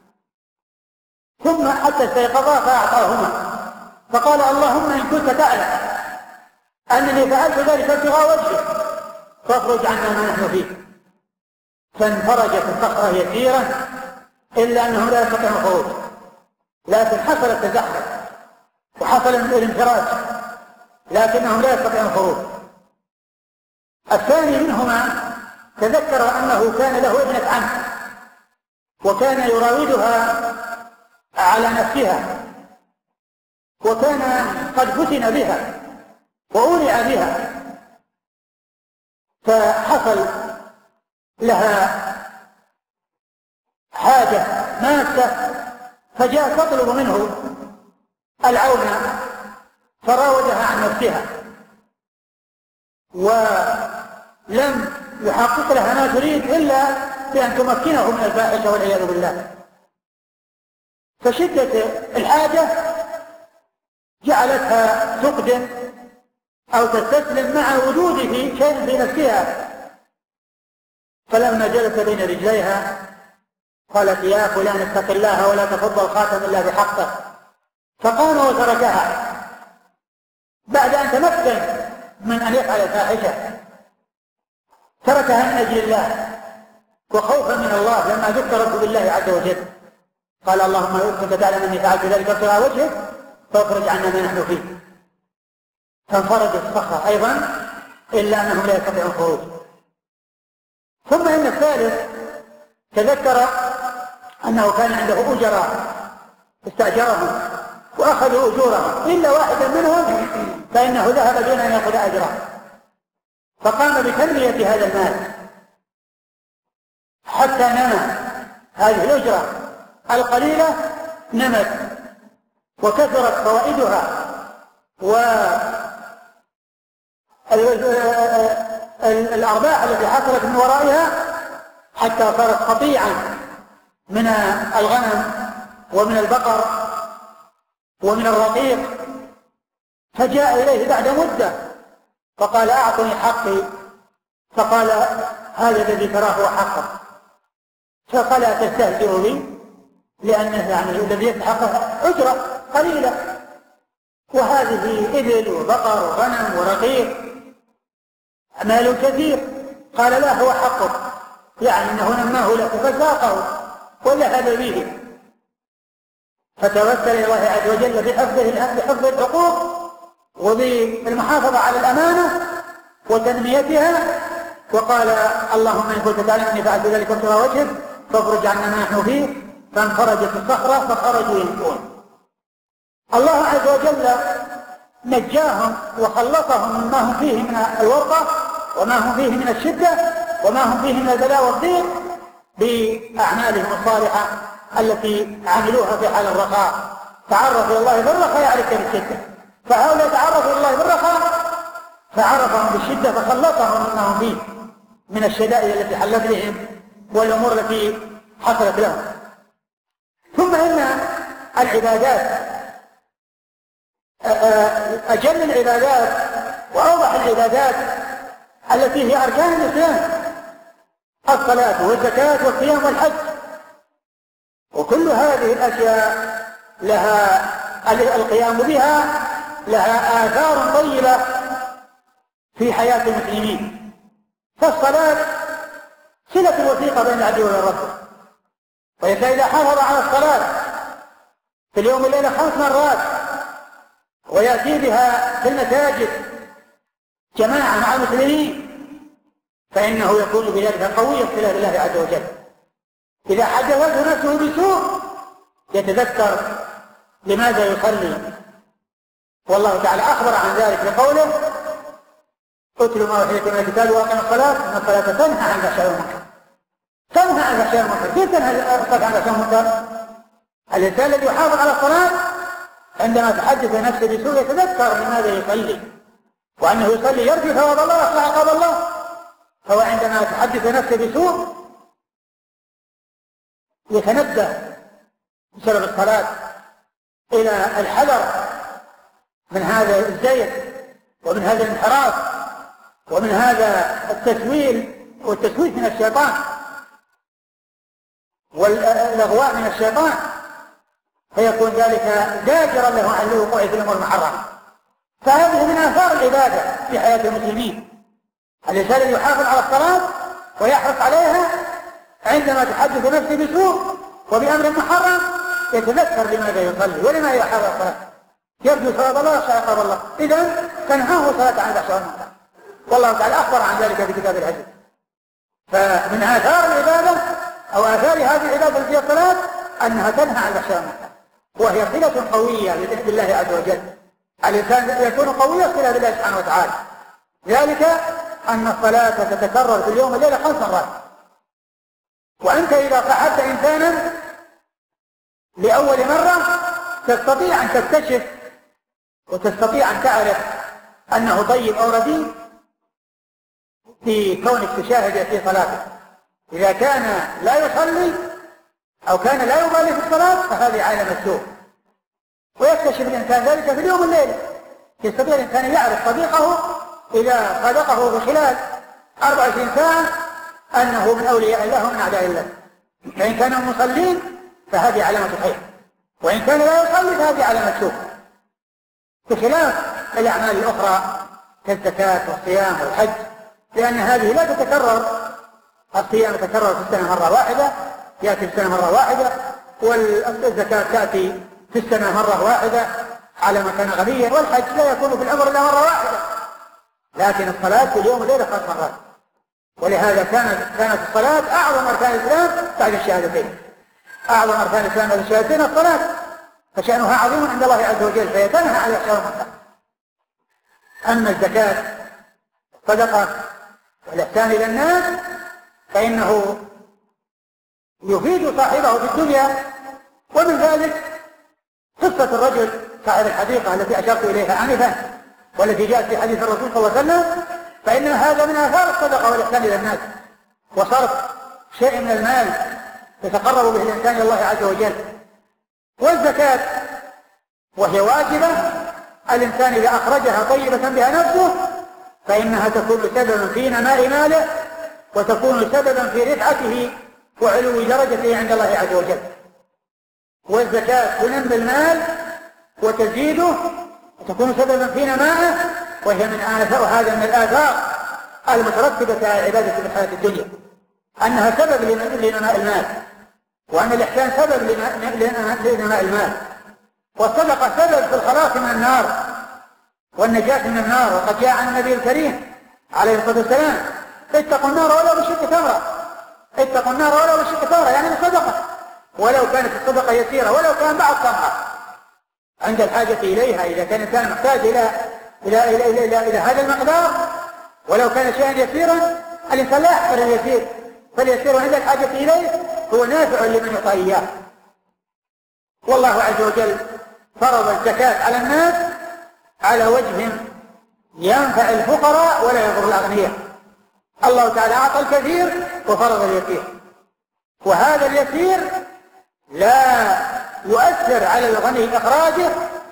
ثم حتى استيقظا فأعطاهما فقال اللهم إن كنت تعلم أنني فعلت ذلك ابتغاء وجهك فاخرج عنا ما نحن فيه. فانفرجت الصخرة يسيرة إلا أنهم لا يستطيعون الخروج، لكن حصل التزحف وحصل الانفراج لكنهم لا يستطيعون الخروج. الثاني منهما تذكر أنه كان له ابنة عم وكان يراودها على نفسها وكان قد فتن بها وأولع بها، فحصل لها حاجة ماسة فجاء تطلب منه العون فراودها عن نفسها ولم يحقق لها ما تريد إلا بأن تمكنه من الفاحشة والعياذ بالله. فشدة الحاجة جعلتها تقدم أو تستسلم مع وجوده شيء في نفسها، فلما جلس بين رجليها قالت يا فلان اتق الله ولا تفض الخاتم إلا بحقه، فقام وتركها بعد أن تمكن من أن يفعل الفاحشة، تركها من أجل الله وخوفا من الله لما ذكرت بالله عز وجل. قال اللهم إن كنت تعلم أني فعلت ذلك ابتغاء وجهك فاخرج عنا ما نحن فيه. فانفرجت الصخرة أيضا إلا أنهم لا يستطيعون الخروج. ثم إن الثالث تذكر أنه كان عنده أجراء استأجرهم وأخذوا أجورهم إلا واحدا منهم فإنه ذهب دون أن يأخذ أجره، فقام بتنمية هذا المال حتى نمى هذه الأجرة القليلة، نمت وكثرت فوائدها والأرباح التي حصلت من ورائها حتى صارت قطيعا من الغنم ومن البقر ومن الرقيق. فجاء إليه بعد مدة فقال أعطني حقي، فقال هذا الذي تراه هو حقك، فقال تستهزئ بي لأنه يعني الذي يستحقه أجرة قليلة، وهذه إبل وبقر وغنم ورقيق مال كثير. قال لا، هو حقه، يعني أنه نماه له فساقه وذهب به، فتوسل إلى الله عز وجل بحفظ الحقوق وبالمحافظة على الأمانة وتنميتها، وقال اللهم إن كنت تعلم أني فعلت ذلك ابتغاء وجهك فافرج عنا ما نحن فيه، فانفرجت الصخرة فخرجوا ينفون. الله عز وجل نجاهم وخلصهم مما هم فيه من الورطة وما هم فيه من الشدة وما هم فيه من البلاء والضيق بأعمالهم الصالحة التي عملوها في حال الرخاء. تعرف إلى الله بالرخاء يعرفك بالشدة، فهؤلاء تعرفوا إلى الله بالرخاء فعرفهم بالشدة فخلصهم مما هم فيه من الشدائد التي حلت بهم والأمور التي حصلت لهم. ثم إن العبادات أجل العبادات وأوضح العبادات التي هي أركان الإسلام الصلاة والزكاة والصيام والحج، وكل هذه الأشياء لها القيام بها لها آثار طيبة في حياة المسلمين. فالصلاة صلة وثيقة بين العبد وبين ربه، والإنسان إذا حافظ على الصلاة في اليوم والليلة 5 مرات ويأتي بها في المساجد جماعة مع المسلمين فإنه يكون بذلك قوي الصلة بالله عز وجل. إذا حدثته نفسه بسوء يتذكر لماذا يصلي، والله تعالى أخبر عن ذلك بقوله اتلوا ما أوحي إليكم من الكتاب وأقيموا الصلاة إن الصلاة تنهى عن الفحشاء والمنكر. تنهى عن الفحشاء والمنكر. كيف تنهى الصلاة عن الفحشاء والمنكر؟ الإنسان الذي يحافظ على الصلاة عندما تحدث نفسه بسوء يتذكر لماذا يصلي وأنه يصلي يرجو ثواب الله ويخشى عقاب الله. فهو عندما تحدث نفسه بسوء يتنبه بسبب الصلاة إلى الحذر من هذا الزيغ ومن هذا الانحراف ومن هذا التسويل والتسويف من الشيطان والإغواء من الشيطان، فيكون ذلك زاجرا له عن الوقوع في الأمور المحرمة. فهذه من آثار العبادة في حياة المسلمين. الإنسان الذي يحافظ على الصلاة ويحرص عليها عندما تحدث نفسه بسوء وبأمر محرم يتذكر لماذا يصلي ولماذا يحافظ على الصلاة، يرجو ثواب الله ويخشى عقاب الله. إذن تنهاه صلاة عن الفحشاء والمنكر، والله تعالى أخبر عن ذلك في كتاب الحديث. فمن آثار العبادة أو آثار هذه العبادة التي هي الصلاة أنها تنهى عن الفحشاء والمنكر، وهي صلة قوية بالله عز وجل. الإنسان يكون قوي الصلة بالله سبحانه وتعالى، ذلك أن الصلاة تتكرر في اليوم والليلة 5 مرات. وأنت إذا صاحبت إنسانا لأول مرة تستطيع أن تكتشف وتستطيع أن تعرف أنه طيب أو رديء في كونك تشاهد في صلاته. إذا كان لا يصلي أو كان لا يبالي في الصلاة فهذه علامة سوء، ويكتشف الإنسان ذلك في اليوم والليلة. يستطيع الإنسان يعرف صديقه إذا صادقه في خلال 24 ساعة أنه من أولياء الله ومن أعداء الله. فإن كانوا مصلين فهذه علامة خير، وإن كان لا يصلي فهذه علامة سوء، بخلاف الأعمال الأخرى كالزكاة والصيام والحج، لأن هذه لا تتكرر. الصيام يتكرر في السنة مرة واحدة، يأتي في السنة مرة واحدة، والزكاة تأتي في السنة مرة واحدة على ما كان غنيا، والحج لا يكون في العمر إلا مرة واحدة. لكن الصلاة في اليوم والليلة 5 مرات، ولهذا كانت الصلاة أعظم أركان الإسلام بعد الشهادتين. أعظم أركان الإسلام بعد الشهادتين الصلاة، فشأنها عظيم عند الله عز وجل، فهي تنهى عن الفحشاء والمنكر. أما الزكاة الصدقة والإحسان إلى الناس فإنه يفيد صاحبه في الدنيا. ومن ذلك قصة الرجل صاحب الحديقة التي أشرت إليها آنفا والتي جاءت في حديث الرسول صلى الله عليه وسلم، فإن هذا من آثار الصدقة والإحسان إلى الناس، وصرف شيء من المال يتقرب به الإنسان إلى الله عز وجل. والزكاة وهي واجبة، الإنسان إذا أخرجها طيبة بها نفسه فإنها تكون سببا في نماء ماله، وتكون سببا في رفعته وعلو درجته عند الله عز وجل. والزكاة تنمي المال وتزيده وتكون سببا في نمائه، وهذا من الآثار المترتبة على العبادة في الحياة الدنيا، أنها سبب لنماء المال، وأن الإحسان سبب لنماء المال، والصدقة سبب في الخلاص من النار والنجاة من النار. وقد جاء عن النبي الكريم عليه الصلاة والسلام: اتقوا النار ولو بشق تمرة، اتقوا النار ولو بشق تمرة، يعني بصدقة، ولو كانت الصدقة يسيرة، ولو كان بعض تمرة عند الحاجة إليها. إذا كان الإنسان محتاج إلى هذا المقدار ولو كان شيئا يسيرا، الإنسان لا يحقر اليسير، فاليسير عند الحاجة إليه هو نافع لمن يعطى إياه. والله عز وجل فرض الزكاة على الناس على وجه ينفع الفقراء ولا يضر الأغنياء. الله تعالى أعطى الكثير وفرض اليسير، وهذا اليسير لا يؤثر على الغني إخراجه،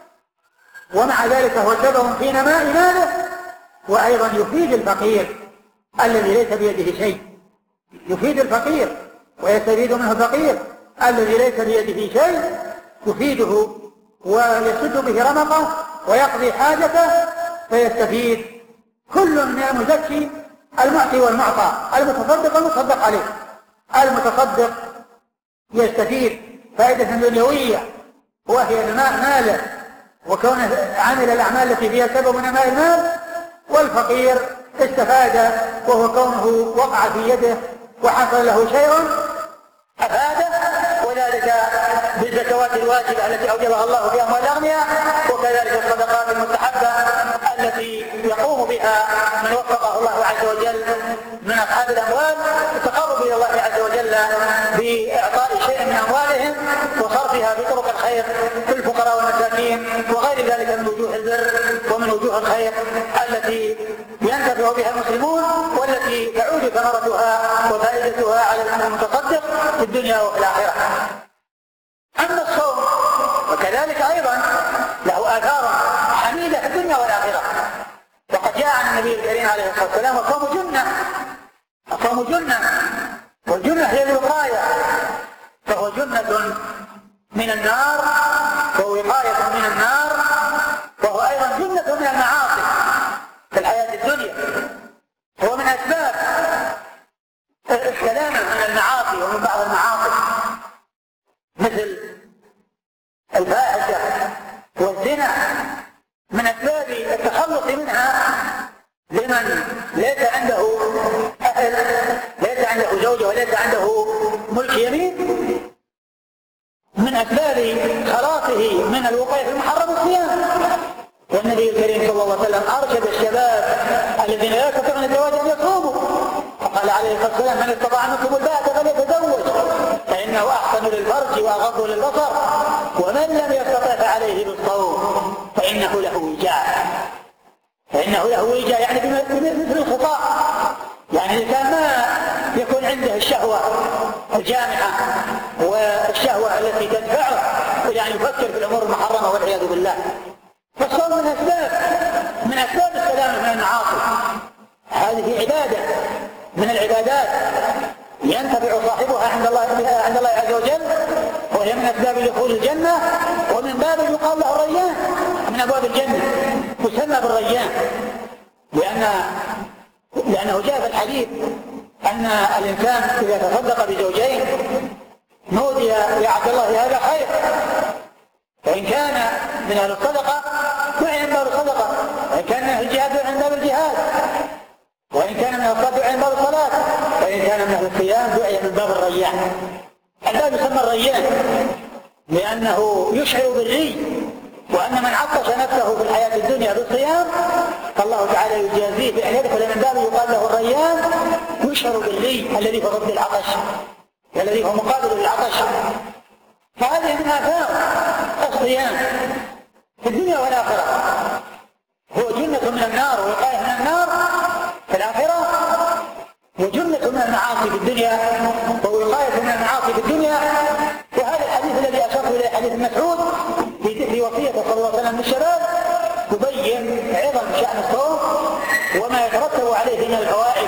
ومع ذلك هو سبب في نماء ماله، وأيضا يفيد الفقير الذي ليس بيده شيء، يفيد الفقير ويستفيد منه الفقير الذي ليس بيده شيء، يفيده ويسد به رمقه ويقضي حاجته، فيستفيد كل من المزكي المعطي والمعطى، المتصدق والمتصدق عليه. المتصدق يستفيد فائدة دنيوية وهي نماء ماله وكونه عمل الأعمال التي فيها سبب نماء المال، والفقير استفاد وهو كونه وقع في يده وحصل له شيء أفاده، وذلك بالزكوات الواجبة التي أوجبها الله في أموال الأغنياء، وكذلك الصدقات المستحبة التي يقوم بها من وفقه الله عز وجل من أصحاب الأموال التقرب إلى الله عز وجل بإعطاء شيء من أموالهم وصرفها في طرق الخير في الفقراء والمساكين وغير ذلك من وجوه البر ومن وجوه الخير التي ينتفع بها المسلمون، والتي تعود ثمرتها وفائدتها على المتصدق في الدنيا وفي الآخرة. أما الصوم وكذلك أيضا له آثار حميدة في الدنيا والآخرة، وقد جاء عن النبي الكريم عليه الصلاة والسلام: الصوم جنة، الصوم جنة، والجنة هي الوقاية، فهو جنة من النار ووقاية من النار، وهو أيضا جنة من المعاصي في الحياة الدنيا، هو من أسباب السلامة من المعاصي ومن بعض المعاصي مثل الفاحشة والزنا، من أسباب التخلص منها لمن ليس عنده أهل، ليس عنده زوجة وليس عنده ملك يمين. من أسباب خلاصه من الوقاية في المحرم الصيام، والنبي الكريم صلى الله عليه وسلم أرشد الشباب الذين لا يستطيعون الزواج أن يصوموا، فقال عليه الصلاة والسلام: من استطاع منكم الباءة فليتزوج فإنه أحسن للفرج وأغض للبصر، ومن لم يستطع فعليه بالصوم فإنه له وجاء، فإنه له وجاء، يعني بمثل الخطاء، يعني الإنسان ما يكون عنده الشهوة الجامعة والشهوة التي تدفعه إلى أن يفكر في الأمور المحرمة والعياذ بالله. فالصوم من أسباب السلامة من المعاصي، هذه عبادة من العبادات ينتفع صاحبها عند الله عز وجل، وهي من أسباب دخول الجنة، ومن باب يقال له الريان، من أبواب الجنة تسمى بالريان، لأنه جاء في الحديث أن الإنسان إذا تصدق بزوجين نودي يا عبد الله هذا خير، فإن كان من أهل الصدقة دعي من باب الصدقة، وإن كان من أهل الجهاد دعي من باب الجهاد، وإن كان من الصلاة دعي من باب الصلاة، وإن كان من أهل الصيام دعي من باب الريان. الباب يسمى الريان لأنه يشعر بالري، وأن من عطش نفسه في الحياة الدنيا بالصيام فالله تعالى يجازيه بأن يدخل من باب يقال له الريان، يشعر بالري الذي هو ضد العطش، الذي هو مقابل للعطش. فهذه من آثار الصيام في الدنيا والآخرة، هو جنة من النار ووقاية من النار في الآخرة، وجنة من المعاصي في الدنيا ووقاية من المعاصي في الدنيا. وهذا الحديث الذي أشرت إليه حديث مسعود في وصية صلى الله عليه وسلم للشباب يبين عظم شأن الصوم وما يترتب عليه من الفوائد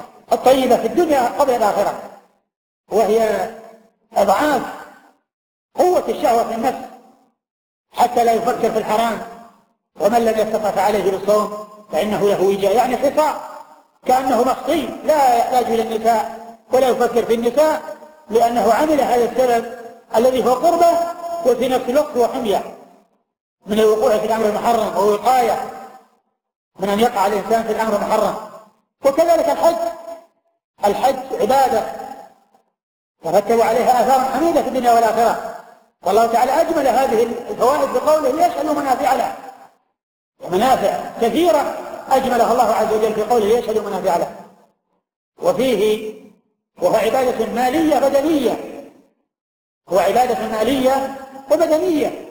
الطيبة في الدنيا قبل الآخرة، وهي أضعاف قوة الشهوة في النفس حتى لا يفكر في الحرام. ومن لم يستطع فعليه بالصوم فإنه له وجاء، يعني حصار كأنه مخطي، لا يحتاج إلى النساء ولا يفكر في النساء، لأنه عمل هذا السبب الذي هو قربة وفي نفس الوقت هو حمية من الوقوع في الأمر المحرم ووقاية من أن يقع الإنسان في الأمر المحرم. وكذلك الحج عبادة ترتب عليها آثار حميدة في الدنيا والآخرة، والله تعالى أجمل هذه الفوائد بقوله ليشهدوا منافع له، ومنافع كثيرة أجملها الله عز وجل في قوله ليشهدوا منافع له. وهو عبادة مالية بدنية، هو عبادة مالية وبدنية،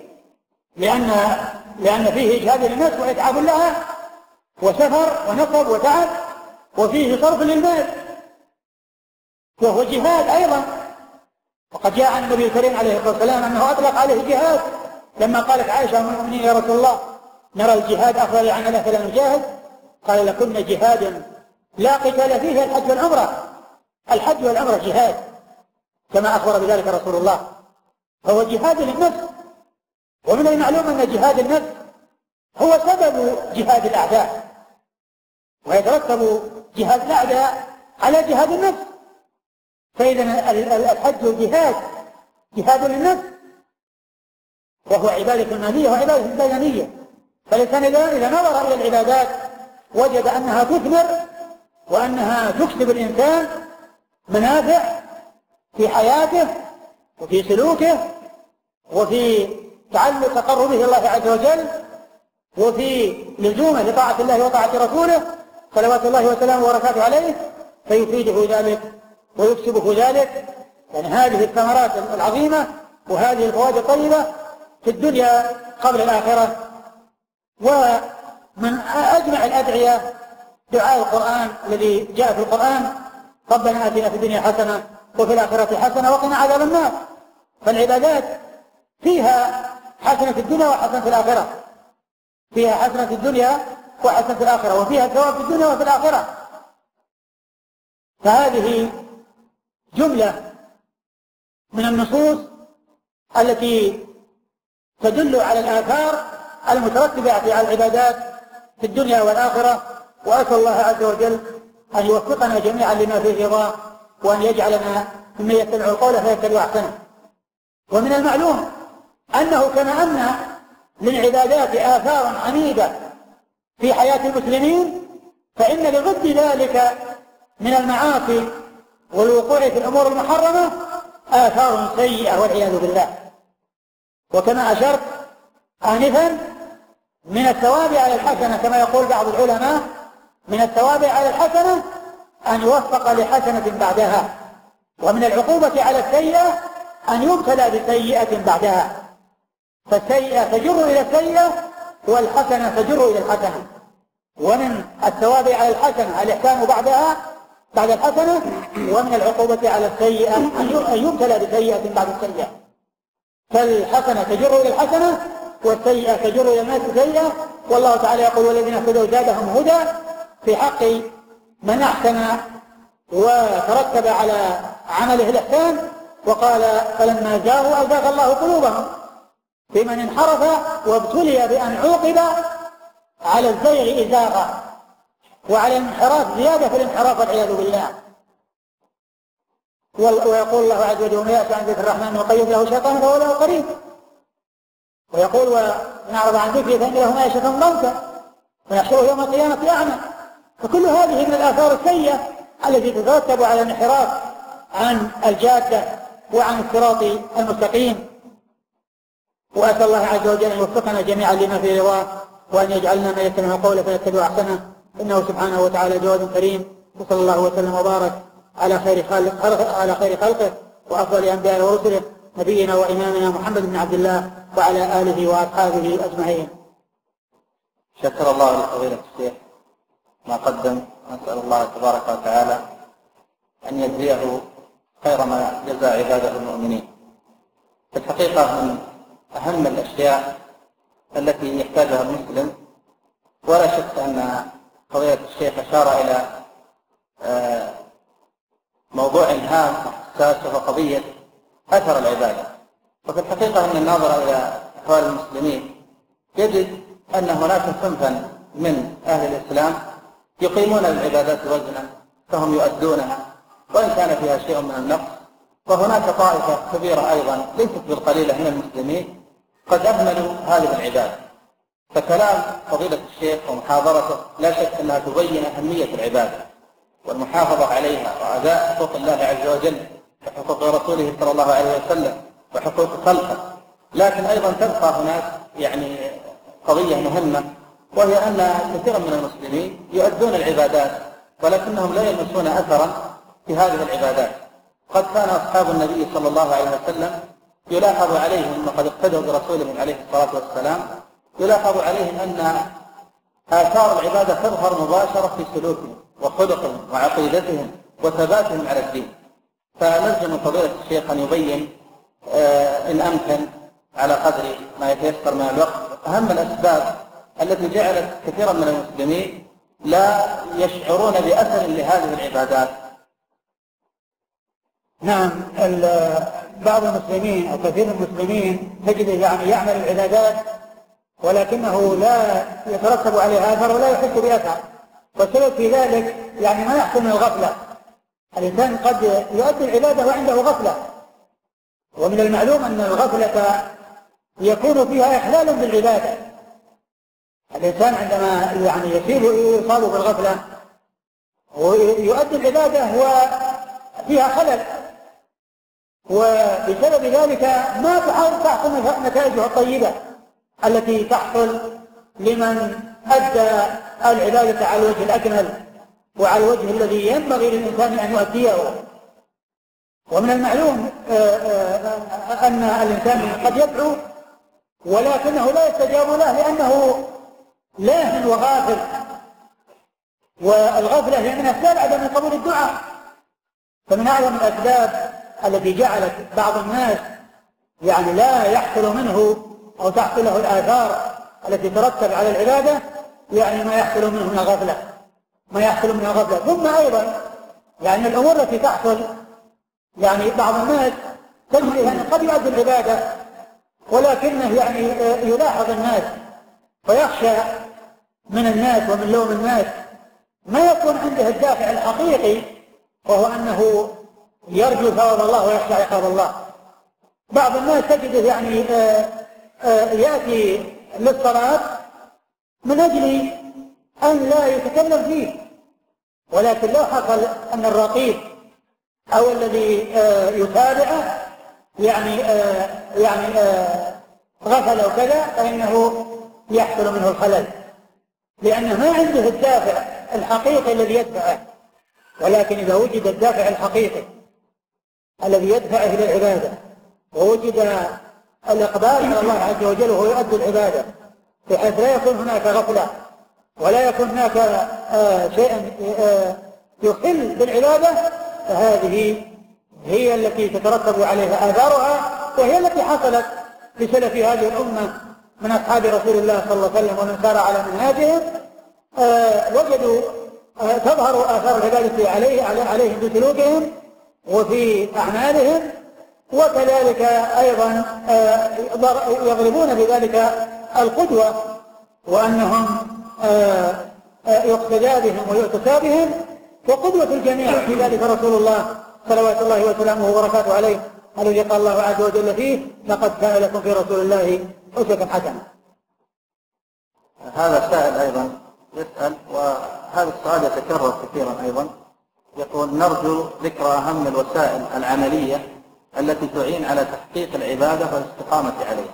لأن فيه إجهاد للنفس وإتعاب لها وسفر ونصب وتعب، وفيه صرف للمال، وهو جهاد أيضا. وقد جاء عن النبي الكريم عليه الصلاة والسلام أنه أطلق عليه جهاد لما قالت عائشة أم المؤمنين يا رسول الله نرى الجهاد أفضل عملا فلا نجاهد، قال لكن جهاد لا قتال فيه الحج والعمرة. الحج والعمرة جهاد كما أخبر بذلك رسول الله، فهو جهاد للنفس. ومن المعلوم أن جهاد النفس هو سبب جهاد الأعداء، ويترتب جهاد الأعداء على جهاد النفس. فإذا الحج جهاد للنفس، وهو عبادة مالية وعبادة بدنية. فالإنسان إذا نظر إلى العبادات وجد أنها تثمر وأنها تكسب الإنسان منافع في حياته وفي سلوكه وفي تعلق تقربه إلى الله عز وجل وفي لزومه لطاعة الله وطاعة رسوله صلوات الله وسلامه وبركاته عليه، فيفيده ذلك ويكسبه ذلك. يعني هذه الثمرات العظيمة وهذه الفوائد الطيبة في الدنيا قبل الآخرة. ومن أجمع الأدعية دعاء القرآن الذي جاء في القرآن ربنا آتنا في الدنيا حسنة وفي الآخرة حسنة وقنا عذاب النار. فالعبادات فيها حسنة في الدنيا وحسنة في الآخرة، فيها حسنة في الدنيا وحسنة في الآخرة، وفيها ثواب في الدنيا وفي الآخرة. فهذه جملة من النصوص التي تدل على الآثار المترتبة على العبادات في الدنيا والآخرة. وأسأل الله عز وجل أن يوفقنا جميعا لما فيه رضاه، وأن يجعلنا ممن يتبع القول فيتبع أحسنه. ومن المعلوم أنه كما أن للعبادات آثار عميدة في حياة المسلمين، فإن لضد ذلك من المعاصي والوقوع في الأمور المحرمة آثار سيئة والعياذ بالله. وكما أشرت آنفا من الثواب على الحسنة كما يقول بعض العلماء، من الثواب على الحسنة أن يوفق لحسنة بعدها، ومن العقوبة على السيئة أن يبتلى بسيئة بعدها. فالسيئة تجر إلى السيئة والحسنة تجر إلى الحسنة. ومن الثواب على الحسنة الإحسان بعدها بعد الحسنة، ومن العقوبة على السيئة أن يبتلى بسيئة بعد السيئة. فالحسنة تجر إلى الحسنة والسيئة تجر إلى الناس سيئة. والله تعالى يقول والذين اهتدوا زادهم هدى في حق من أحسن وترتب على عمله الإحسان. وقال فلما زاغوا أزاغ الله قلوبهم، في من انحرف وابتلي بأن عوقب على الزيغ إزاغة وعلى الانحراف زيادة في الانحراف والعياذ بالله. ويقول الله عز وجل ومن يأتي عن ذكر الرحمن وقيد له شيطان فهو له قريب. ويقول ومن أعرض عن ذكري فإن له معيشة ضنكا ونحشره يوم القيامة أعمى. فكل هذه من الآثار السيئة التي تترتب على الانحراف عن الجادة وعن الصراط المستقيم. وأسأل الله عز وجل أن يوفقنا جميعا لما في رضاه، وأن يجعلنا من يتبع القول فيتبع أحسنه، إنه سبحانه وتعالى جواد كريم. وصلى الله وسلم وبارك على خير خلقه وأفضل أنبياء ورسله نبينا وإمامنا محمد بن عبد الله وعلى آله وأصحابه أجمعين. شكر الله لفضيلة الشيخ ما قدم، نسأل الله تبارك وتعالى أن يجزيه خير ما جزى عباده المؤمنين. في الحقيقة من أهم الأشياء التي يحتاجها المسلم، ولا شك أن فضيلة الشيخ أشار إلى موضوع هام وحساس، وهو قضية أثر العبادة. وفي الحقيقة أن الناظر إلى أحوال المسلمين يجد أن هناك صنفا من أهل الإسلام يقيمون العبادات وزنا فهم يؤدونها وإن كان فيها شيء من النقص، وهناك طائفة كبيرة أيضا ليست بالقليلة من المسلمين قد أهملوا هذه العبادة. فكلام فضيلة الشيخ ومحاضرته لا شك أنها تبين أهمية العبادة والمحافظة عليها وأداء حقوق الله عز وجل وحقوق رسوله صلى الله عليه وسلم وحقوق خلقه، لكن أيضا تبقى هناك قضية مهمة، وهي أن كثيرا من المسلمين يؤدون العبادات ولكنهم لا يلمسون أثرا في هذه العبادات. قد كان أصحاب النبي صلى الله عليه وسلم يلاحظ عليهم وقد اقتدوا برسولهم عليه الصلاة والسلام، يلاحظ عليهم أن آثار العبادة تظهر مباشرة في سلوكهم وخلقهم وعقيدتهم وثباتهم على الدين. فنلزم فضيلة الشيخ أن يبين إن أمكن على قدر ما يتيسر من الوقت أهم الأسباب التي جعلت كثيرا من المسلمين لا يشعرون بأثر لهذه العبادات. نعم، بعض المسلمين أو كثير من المسلمين تجده يعمل العبادات ولكنه لا يترتب عليها أثر ولا يحس بأثر، والسبب في ذلك ما يحصل من الغفلة. الإنسان قد يؤدي العبادة وعنده غفلة، ومن المعلوم أن الغفلة يكون فيها إحلال بالعبادة. الإنسان عندما يصاب بالغفلة ويؤدي العبادة هو فيها خلل، وبسبب ذلك ما تحصل نتائجها الطيبة التي تحصل لمن أدى العبادة على الوجه الأكمل وعلى الوجه الذي ينبغي للإنسان أن يؤديه. ومن المعلوم أن الإنسان قد يدعو ولكنه لا يستجاب له لأنه لاهٍ وغافل، والغفلة هي من أسباب عدم قبول الدعاء. فمن أعظم الأسباب التي جعلت بعض الناس لا يحصل منه أو تحصل له الآثار التي ترتب على العبادة ما يحصل منه من الغفلة. ثم أيضا الأمور التي تحصل بعض الناس تجد قد يؤدي العبادة ولكنه يلاحظ الناس فيخشى من الناس ومن لوم الناس، ما يكون عنده الدافع الحقيقي وهو أنه يرجو ثواب الله ويخشى عقاب الله. بعض الناس تجده يأتي للصلاة من أجل أن لا يتكلم فيه، ولكن لو حصل أن الرقيب أو الذي يتابعه غفل أو كذا فإنه يحصل منه الخلل، لأنه ما عنده الدافع الحقيقي الذي يدفعه. ولكن إذا وجد الدافع الحقيقي الذي يدفعه إلى العبادة ووجد الإقبال على الله عز وجل وهو يؤدي العبادة بحيث لا يكون هناك غفلة ولا يكون هناك شيء يخل بالعبادة، فهذه هي التي تترتب عليها آثارها، وهي التي حصلت لسلف هذه الأمة من أصحاب رسول الله صلى الله عليه وسلم ومن سار على منهاجهم. وجدوا تظهر آثار العبادة عليهم بسلوكهم وفي أعمالهم، وكذلك أيضا يضربون بذلك القدوة وأنهم يقتدى بهم ويؤتسى بهم، وقدوة الجميع في ذلك رسول الله صلوات الله وسلامه وبركاته عليه الذي قال الله عز وجل فيه: لقد كان لكم في رسول الله أسوة حسنة. هذا السائل أيضا يسأل، وهذا السؤال يتكرر كثيرا أيضا، يقول: نرجو ذكر أهم الوسائل العملية التي تعين على تحقيق العبادة والاستقامة عليها.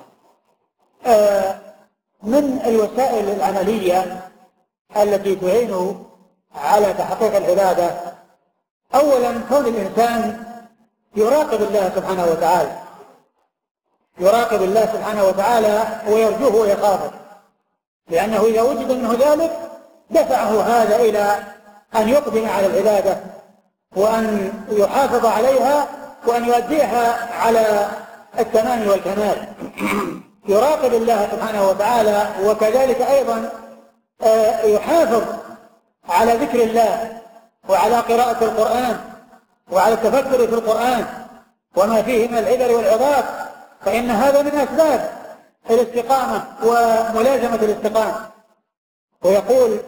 من الوسائل العملية التي تعين على تحقيق العبادة أولا كون الإنسان يراقب الله سبحانه وتعالى، يراقب الله سبحانه وتعالى ويرجوه ويخافه، لأنه إذا وجد منه ذلك دفعه هذا إلى أن يقدم على العبادة وأن يحافظ عليها وأن يؤديها على التمام والكمال. يراقب الله سبحانه وتعالى، وكذلك أيضا يحافظ على ذكر الله وعلى قراءة القرآن وعلى التفكر في القرآن وما فيه من العبر والعظات فإن هذا من أسباب الاستقامة وملازمة الاستقامة. ويقول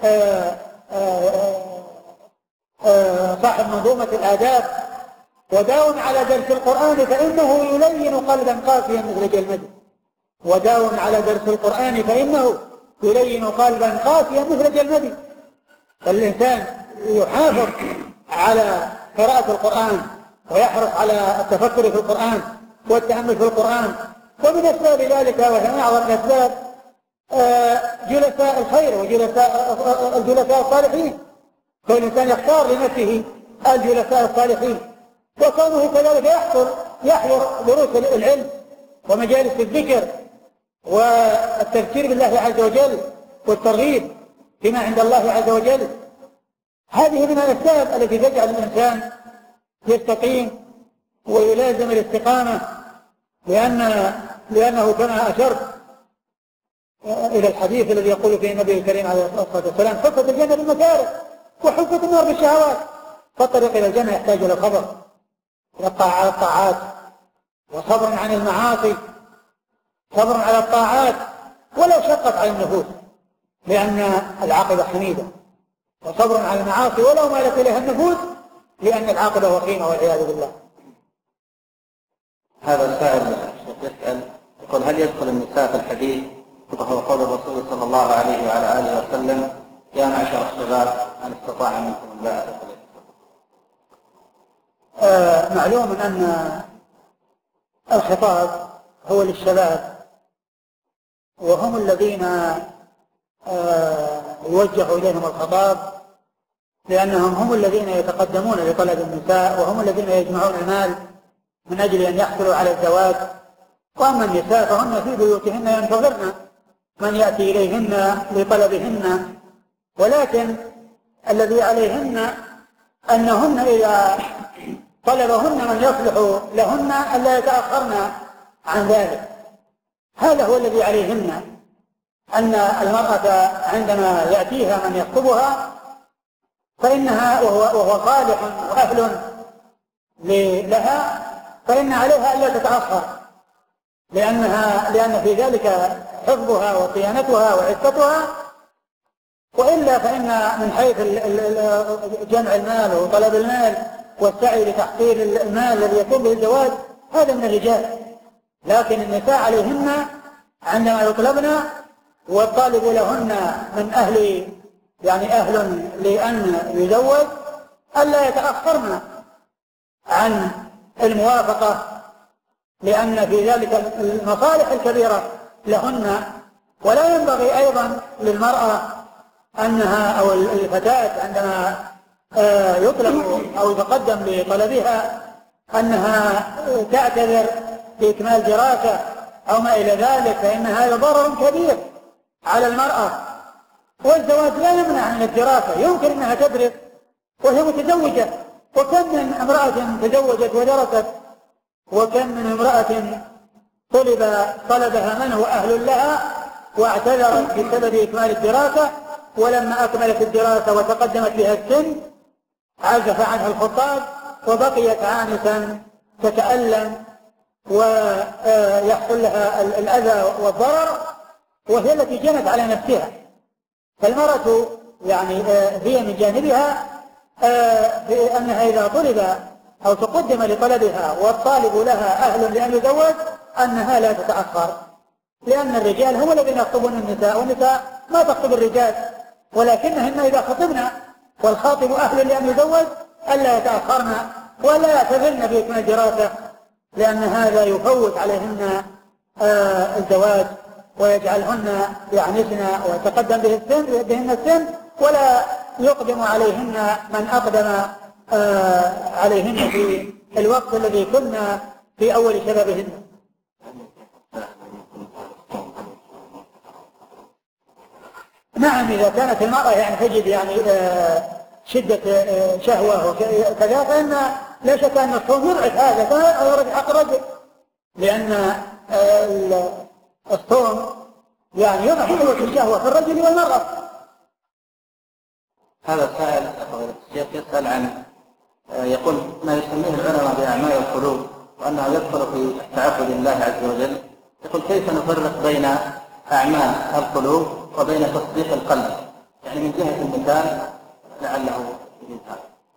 صاحب منظومة الآداب: وداو على درس القرآن فإنه يلين قلبا قاسيا مثل جلمده. وداو على درس القرآن فإنه يلين قلبا قاسيا مثل جلمده. فالإنسان يحافظ على قراءة القرآن ويحرص على التفكر في القرآن والتأمل في القرآن. ومن أسباب ذلك وهي من أعظم الأسباب جلساء الخير الجلساء الصالحين. فالإنسان يختار لنفسه الجلساء الصالحين، وكونه كذلك يحضر دروس العلم ومجالس الذكر والتذكير بالله عز وجل والترغيب بما عند الله عز وجل. هذه من الأسباب التي تجعل الإنسان يستقيم ويلازم الاستقامة، لأنه كما أشرت إلى الحديث الذي يقول فيه النبي الكريم عليه الصلاة والسلام: حفت الجنة بالمكاره وحفت النار بالشهوات. فالطريق إلى الجنة يحتاج إلى صبر، إلى الطاعات، وصبر عن المعاصي، صبر على الطاعات ولو شقت على النفوس لأن العاقبة حميدة، وصبر على المعاصي ولو مالت إليها النفوس لأن العاقبة وخيمة والعياذ بالله. هذا السائل يسأل يقول: هل يدخل النساء في الحديث وهو قول الرسول صلى الله عليه وعلى آله وسلم: يا معشر الشباب من استطاع منكم الباءة فليتزوج؟ معلوم أن الخطاب هو للشباب، وهم الذين يوجه إليهم الخطاب، لأنهم هم الذين يتقدمون لطلب النساء، وهم الذين يجمعون المال من أجل أن يحصلوا على الزواج. وأما النساء فهن في بيوتهن ينتظرن من يأتي إليهن لطلبهن، ولكن الذي عليهن أنهن إذا طلبهن من يصلح لهن ألا يتأخرن عن ذلك. هذا هو الذي عليهن، أن المرأة عندما يأتيها من يخطبها فإنها وهو صالح وأهل لها فإن عليها ألا تتأخر، لأن في ذلك حفظها وصيانتها وعفتها. وإلا فإن من حيث جمع المال وطلب المال والسعي لتحصيل المال الذي يكون به الزواج هذا من الرجال، لكن النساء عليهن عندما يطلبن والطالب لهن من أهل لأن يزوج ألا يتأخرن عن الموافقة، لأن في ذلك المصالح الكبيرة لهن. ولا ينبغي أيضا للمرأة أنها أو الفتاة عندما يطلب أو يتقدم لطلبها أنها تعتذر بإكمال دراسة أو ما إلى ذلك، فإن هذا ضرر كبير على المرأة. والزواج لا يمنع من الدراسة، يمكن أنها تدرس وهي متزوجة، وكم من امرأة تزوجت ودرست، وكم من امرأة طلبها من هو أهل لها واعتذرت بسبب إكمال الدراسة، ولما أكملت الدراسة وتقدمت بها السن عزف عنها الخطاب وبقيت عانسا تتألم ويحصل لها الأذى والضرر، وهي التي جنت على نفسها. فالمرأة هي من جانبها بأنها إذا طلب أو تقدم لطلبها والطالب لها أهل لأن يزوج أنها لا تتأخر، لأن الرجال هم الذين يخطبون النساء، والنساء ما تخطب الرجال، ولكنهن إذا خطبنا والخاطب أهل لأن يزوج ألا يتأخرن ولا يعتذرن في إكمال الدراسة، لأن هذا يفوت عليهن الزواج ويجعلهن يعنسن ويتقدم بهن السن، ولا يقدم عليهن من أقدم عليهن في الوقت الذي كنا في أول شبابهن. نعم، إذا كانت المرأة تجد شدة شهوة وكذا، فإن لا شك أن الصوم يضعف هذا، فيضعف حق الرجل، لأن الصوم يضعف قوة الشهوة في الرجل والمرأة. هذا السائل الشيخ يسأل عن يقول ما يسميه العلماء بأعمال القلوب، وأنه يدخل في التعبد لله عز وجل، يقول كيف نفرق بين أعمال القلوب وبين تصديق القلب؟ يعني من جهة المثال لعله يجيب هذا.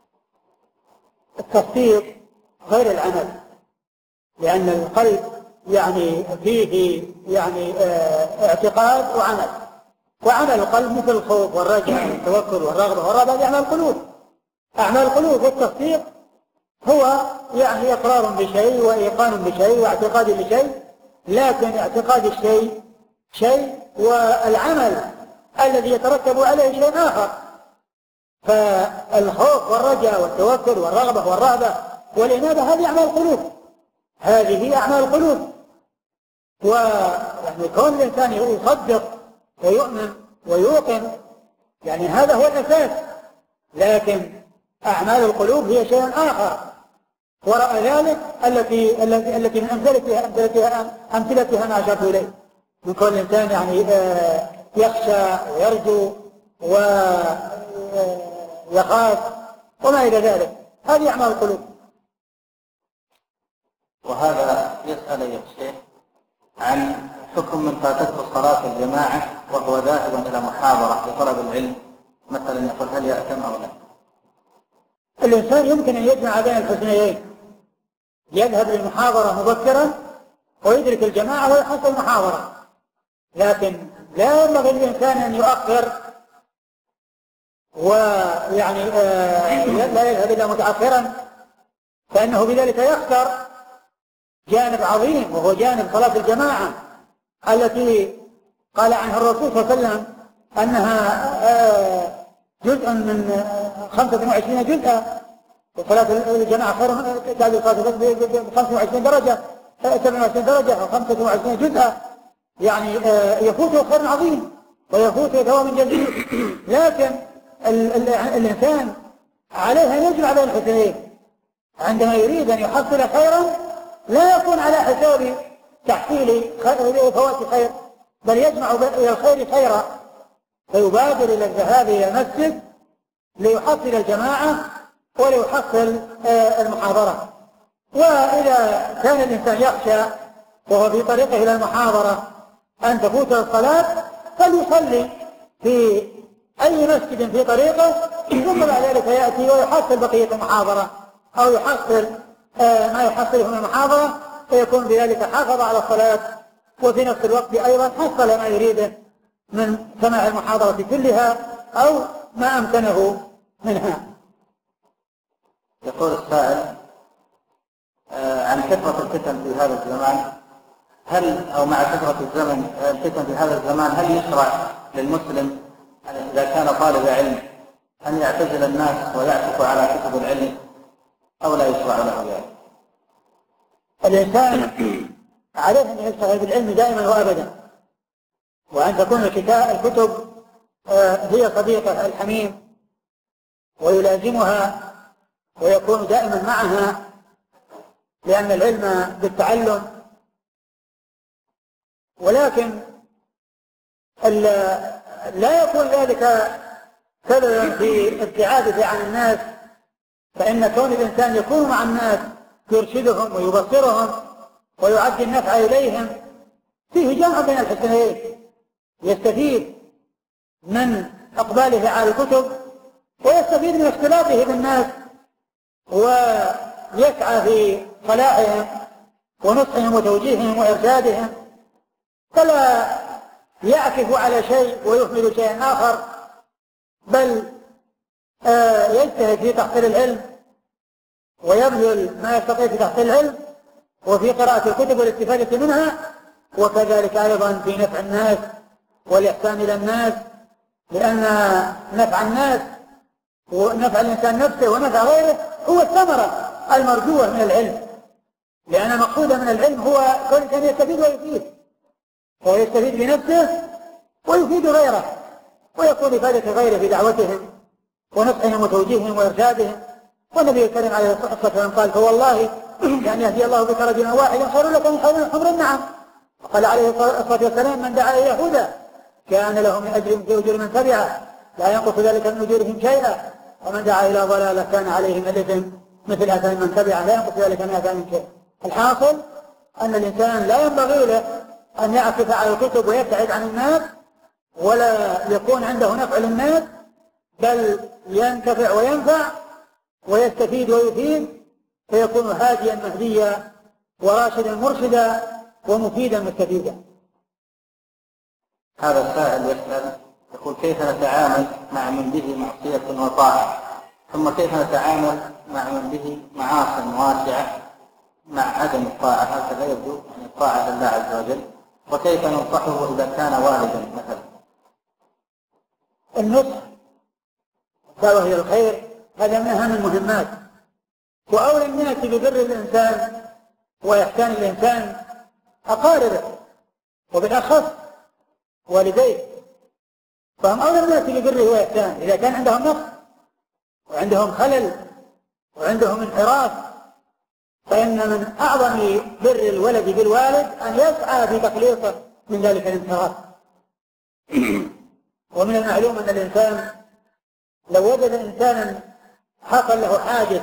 التصديق غير العمل، لأن القلب يعني فيه يعني اعتقاد وعمل، وعمل القلب مثل الخوف والرجاء والتوكل والرغبة والرهبة، هذه أعمال القلوب. أعمال القلوب والتصديق هو يعني إقرار بشيء وإيقان بشيء واعتقاد بشيء، لكن اعتقاد الشيء شيء والعمل الذي يترتب عليه شيء آخر. فالخوف والرجاء والتوكل والرغبة والرهبة والإنابة هذه أعمال القلوب، هذه أعمال القلوب. ويعني كون الإنسان يصدق ويؤمن ويوقن يعني هذا هو الأساس، لكن أعمال القلوب هي شيء آخر وراء ذلك التي من أمثلتها ما أشرت إليه، من كل إنسان يعني يخشى ويرجو ويخاف وما إلى ذلك، هذه أعمال القلوب. وهذا يسأل يا شيخ عن حكم من فاتته صلاة الجماعة وهو ذاهب إلى محاضرة لطلب العلم مثلا، يقول هل يأتم أو لا؟ الإنسان يمكن أن يجمع بين الحسنيين، يذهب للمحاضرة مبكرا ويدرك الجماعة ويحصل المحاضرة، لكن لا ينبغي للإنسان أن يؤخر ويعني لا يذهب إلا متأخرا، فإنه بذلك يخسر جانب عظيم وهو جانب صلاة الجماعة التي قال عنها الرسول صلى الله عليه وسلم أنها جزء من 25 جزءا، وصلاة الجماعة خير تعدل صلاة ب 25 درجة 27 درجة أو 25 جزءا، يعني يفوته خير عظيم ويفوته ثواب جزيل. لكن الإنسان عليه أن يجمع بين الحسنين، عندما يريد أن يحصل خيرا لا يكون على حساب تحصيل فوات خير، بل يجمع إلى الخير خيرا، فيبادر إلى الذهاب إلى المسجد ليحصل الجماعة وليحصل المحاضرة. وإذا كان الإنسان يخشى وهو في طريقه إلى المحاضرة أن تفوته الصلاة فليصلي في أي مسجد في طريقه، ثم بعد ذلك يأتي ويحصل بقية المحاضرة أو يحصل ما يحصله من المحاضرة، فيكون بذلك حافظ على الصلاة وفي نفس الوقت أيضا حصل ما يريده من سماع المحاضرة كلها أو ما أمكنه منها. يقول السائل عن كثرة الفتن في هذا الزمان، هل أو مع كثرة الفتن في هذا الزمان هل يشرع للمسلم إذا كان طالب علم أن يعتزل الناس ويعكف على كتب العلم أو لا يشرع له ذلك؟ الإنسان عليه أن يشتغل بالعلم دائما وأبدا، وأن تكون الكتب هي صديقة الحميم ويلازمها ويكون دائما معها، لأن العلم بالتعلم. ولكن لا يكون ذلك سببا في ابتعاده عن الناس، فإن كون الإنسان يكون مع الناس يرشدهم ويبصرهم ويعدي النفع إليهم فيه جمع بين الحسنيين، يستفيد من إقباله على الكتب ويستفيد من اختلاطه بالناس ويسعى في صلاحهم ونصحهم وتوجيههم وإرشادهم، فلا يعكف على شيء ويهمل شيئا آخر، بل يجتهد في تحصيل العلم ويبذل ما يستطيع في تحصيل العلم وفي قراءة الكتب والاستفادة منها، وكذلك أيضا في نفع الناس والإحسان إلى الناس، لأن نفع الناس ونفع الإنسان نفسه ونفع غيره هو الثمرة المرجوة من العلم، لأن المقصود من العلم هو كل إنسان يستفيد ويفيد، وهو يستفيد بنفسه ويفيد غيره ويكون إفادة غيره في دعوتهم ونصحهم وتوجيههم وإرشادهم. والنبي الكريم عليه الصلاة والسلام قال فوالله يعني يهدي الله بك رجلا واحدا خير لك من حمر النعم. وقال عليه الصلاة والسلام من دعا إلى هدى كان له من أجر من تبعه لا ينقص ذلك من أجورهم شيئا، ومن دعا إلى ضلالة كان عليه من الإثم مثل أثم من تبعه لا ينقص ذلك من أثم شيئا. الحاصل أن الإنسان لا ينبغي له أن يعكف على الكتب ويبتعد عن الناس ولا يكون عنده نفع للناس، بل ينتفع وينفع ويستفيد ويفيد، فيكون هاديا مهديا وراشدا مرشدا ومفيدا مستفيدا. هذا السائل يسأل يقول: كيف نتعامل مع من به معصية وطاعة؟ ثم كيف نتعامل مع من به معاصٍ واسعة مع عدم الطاعة؟ هكذا يبدو أن الطاعة لله عز وجل. وكيف ننصحه إذا كان والدا مثلا؟ النصح الدعوة إلى الخير هذا من أهم المهمات، وأولى الناس ببر الإنسان وإحسان الإنسان أقاربه، وبالأخص والديه، فهم أولى الناس ببره وإحسانه. إذا كان عندهم نقص وعندهم خلل وعندهم انحراف، فإن من أعظم بر الولد بالوالد أن يسعى في تخليصه من ذلك الانحراف. ومن المعلوم أن الإنسان لو وجد إنسانا حصل له حادث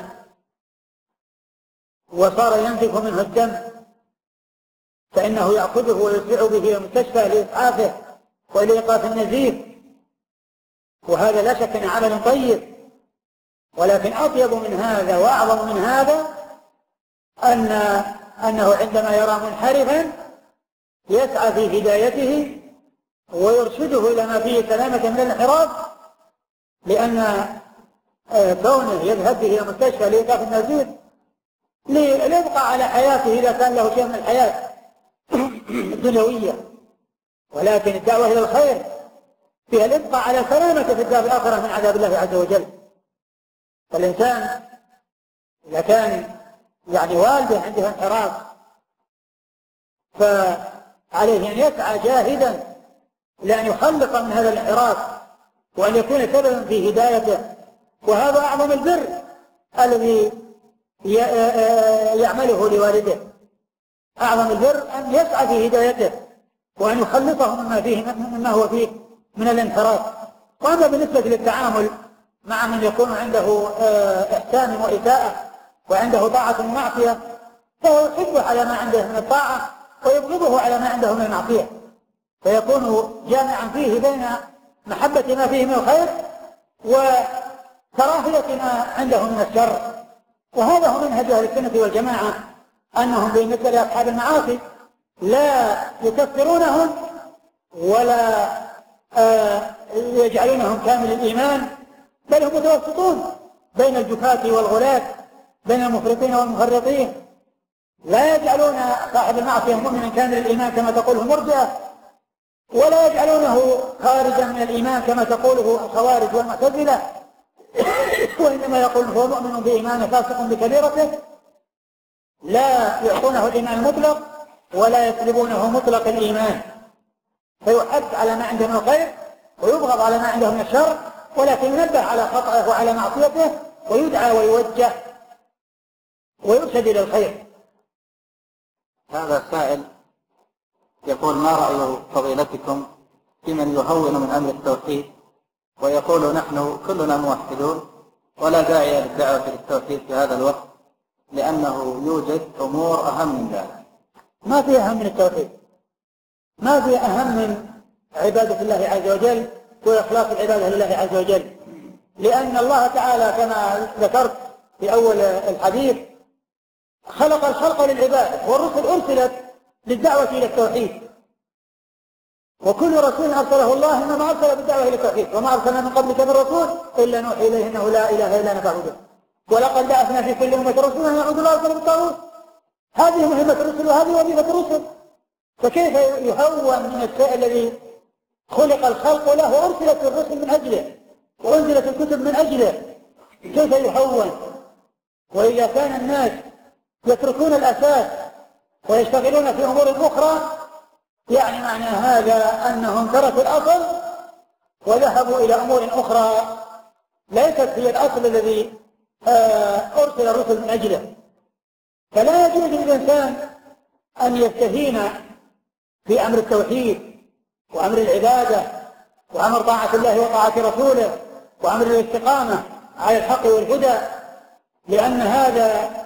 وصار ينزف منه الدم، فإنه يأخذه ويسرع به إلى المستشفى لإسعافه ولإيقاف النزيف، وهذا لا شك أنه عمل طيب. ولكن أطيب من هذا وأعظم من هذا أنه عندما يرى منحرفا يسعى في هدايته ويرشده إلى ما فيه سلامة من الانحراف، لأن كونه يذهب به إلى المستشفى لإيقاف النزيف ليبقى على حياته إذا كان له شيء من الحياة الدنيوية، ولكن الدعوة إلى الخير فيها الإبقاء على سلامة في الدار الآخرة من عذاب الله عز وجل. فالإنسان إذا كان والده عنده انحراف فعليه أن يسعى جاهدا لأن يخلص من هذا الانحراف وأن يكون سببا في هدايته، وهذا أعظم البر الذي يعمله لوالده. أعظم البر أن يسعى في هدايته وأن يخلصه مما هو فيه من الانحراف. وأما بالنسبة للتعامل مع من يكون عنده إحسان وإساءة وعنده طاعة ومعصية، فهو يحبه على ما عنده من الطاعة ويبغضه على ما عنده من المعصية، فيكون جامعا فيه بين محبة ما فيه من الخير وكراهية ما عنده من الشر. وهذا هو منهج أهل السنة والجماعة، أنهم بالنسبة لأصحاب المعاصي لا يكفرونهم ولا يجعلونهم كامل الإيمان، بل هم متوسطون بين الجفاة والغلاة، بين المفرطين والمفرطين. لا يجعلون صاحب المعصية مؤمنا كامل الإيمان كما تقوله المرجئة، ولا يجعلونه خارجا من الإيمان كما تقوله الخوارج والمعتزلة، وإنما يقول هو مؤمن بإيمان فاسق بكبيرته. لا يعطونه الإيمان المطلق ولا يسلبونه مطلق الإيمان، فيحث على ما عنده من الخير ويبغض على ما عنده من الشر، ولكن ينبه على خطأه وعلى معصيته ويدعى ويوجه ويرشد إلى الخير. هذا السائل يقول: ما رأي فضيلتكم في من يهون من أمر التوحيد ويقول نحن كلنا موحدون ولا داعي للدعوة للتوحيد في هذا الوقت لأنه يوجد أمور أهم من ذلك؟ ما في أهم من التوحيد، ما في أهم من عبادة الله عز وجل وإخلاص العبادة لله عز وجل، لأن الله تعالى كما ذكرت في أول الحديث خلق الخلق للعبادة، والرسل أرسلت للدعوة إلى التوحيد، وكل رسول أرسله الله إنما أرسل بالدعوة إلى التوحيد، وما أرسلنا من قبلك من رسول إلا نوحي إليه أنه لا إله إلا أنا فاعبدون، ولقد بعثنا في كل أمة رسولا أن يعبدوا الله ويجتنبوا الطاغوت. هذه مهمة الرسل وهذه وظيفة الرسل، فكيف يهون من الشيء الذي خلق الخلق له وأرسلت الرسل من أجله وأنزلت الكتب من أجله؟ كيف يهون؟ وإذا كان الناس يتركون الأساس ويشتغلون في أمور أخرى، يعني معنى هذا أنهم تركوا الأصل وذهبوا إلى أمور أخرى ليست هي الأصل الذي أرسل الرسل من أجله. فلا يجوز للإنسان أن يستهين في أمر التوحيد وأمر العبادة وأمر طاعة الله وطاعة رسوله وأمر الاستقامة على الحق والهدى، لأن هذا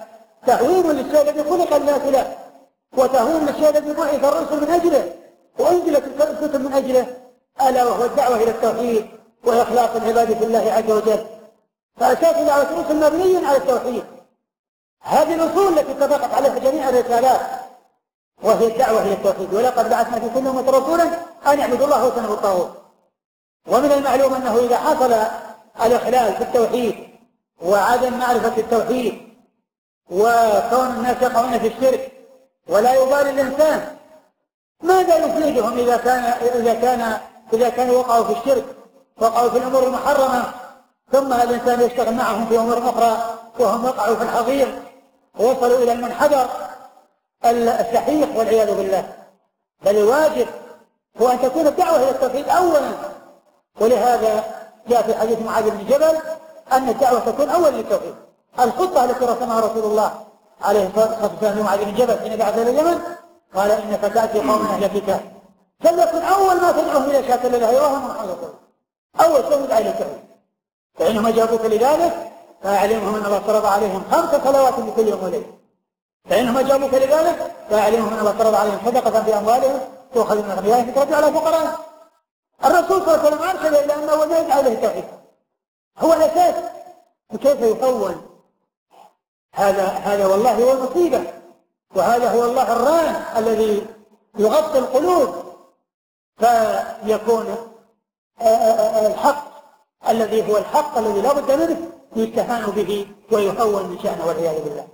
تهوين للشيء الذي خلق الناس له، وتهوين للشيء الذي بعث الرسل من أجله وأنزلت الكتب من أجله، ألا وهو الدعوة إلى التوحيد وإخلاص العبادة في الله عز وجل. فأساس دعوة الرسل مبني على التوحيد. هذه الأصول التي اتفقت عليها جميع الرسالات، وهي الدعوة إلى التوحيد. ولقد بعثنا في كل أمة رسولا أن يعبدوا الله واجتنبوا الطاغوت. ومن المعلوم أنه إذا حصل الإخلال في التوحيد وعدم معرفة التوحيد وكون الناس يقعون في الشرك ولا يبالي الإنسان ماذا يفيدهم إذا كانوا وقعوا في الشرك، وقعوا في الأمور المحرمة، ثم الإنسان يشتغل معهم في أمور أخرى وهم وقعوا في الحظير ووصلوا إلى المنحدر السحيق والعياذ بالله. بل الواجب هو أن تكون الدعوة إلى التوحيد أولا. ولهذا جاء في حديث معاذ بن جبل أن الدعوة تكون أولا للتوحيد. الخطة التي رسمها رسول الله عليه الصلاة والسلام لمعاذ بن جبل حين بعث إلى اليمن قال إنك تأتي قوم أهل كتاب، فليكن أول ما تدعوهم إلى شهادة لا إله إلا الله محمد رسول الله. أول شيء يدعى إلى التوحيد. فإنهم أجابوك لذلك فأعلمهم أن الله فرض عليهم 5 صلوات بكل يوم وليلة. فإنهم أجابوك لذلك فأعلمهم أن الله فرض عليهم صدقة في أموالهم تؤخذ من أغنيائهم ترد على فقراءهم. الرسول صلى الله عليه وسلم أرشد إلى أنه أول ما يدعى إليه التوحيد هو الأساس. وكيف يكون هذا والله هو المصيبة، وهذا هو الله الران الذي يغطي القلوب، فيكون الحق الذي هو الحق الذي لا بد منه يستهان به ويهون من شأنه والعياذ بالله.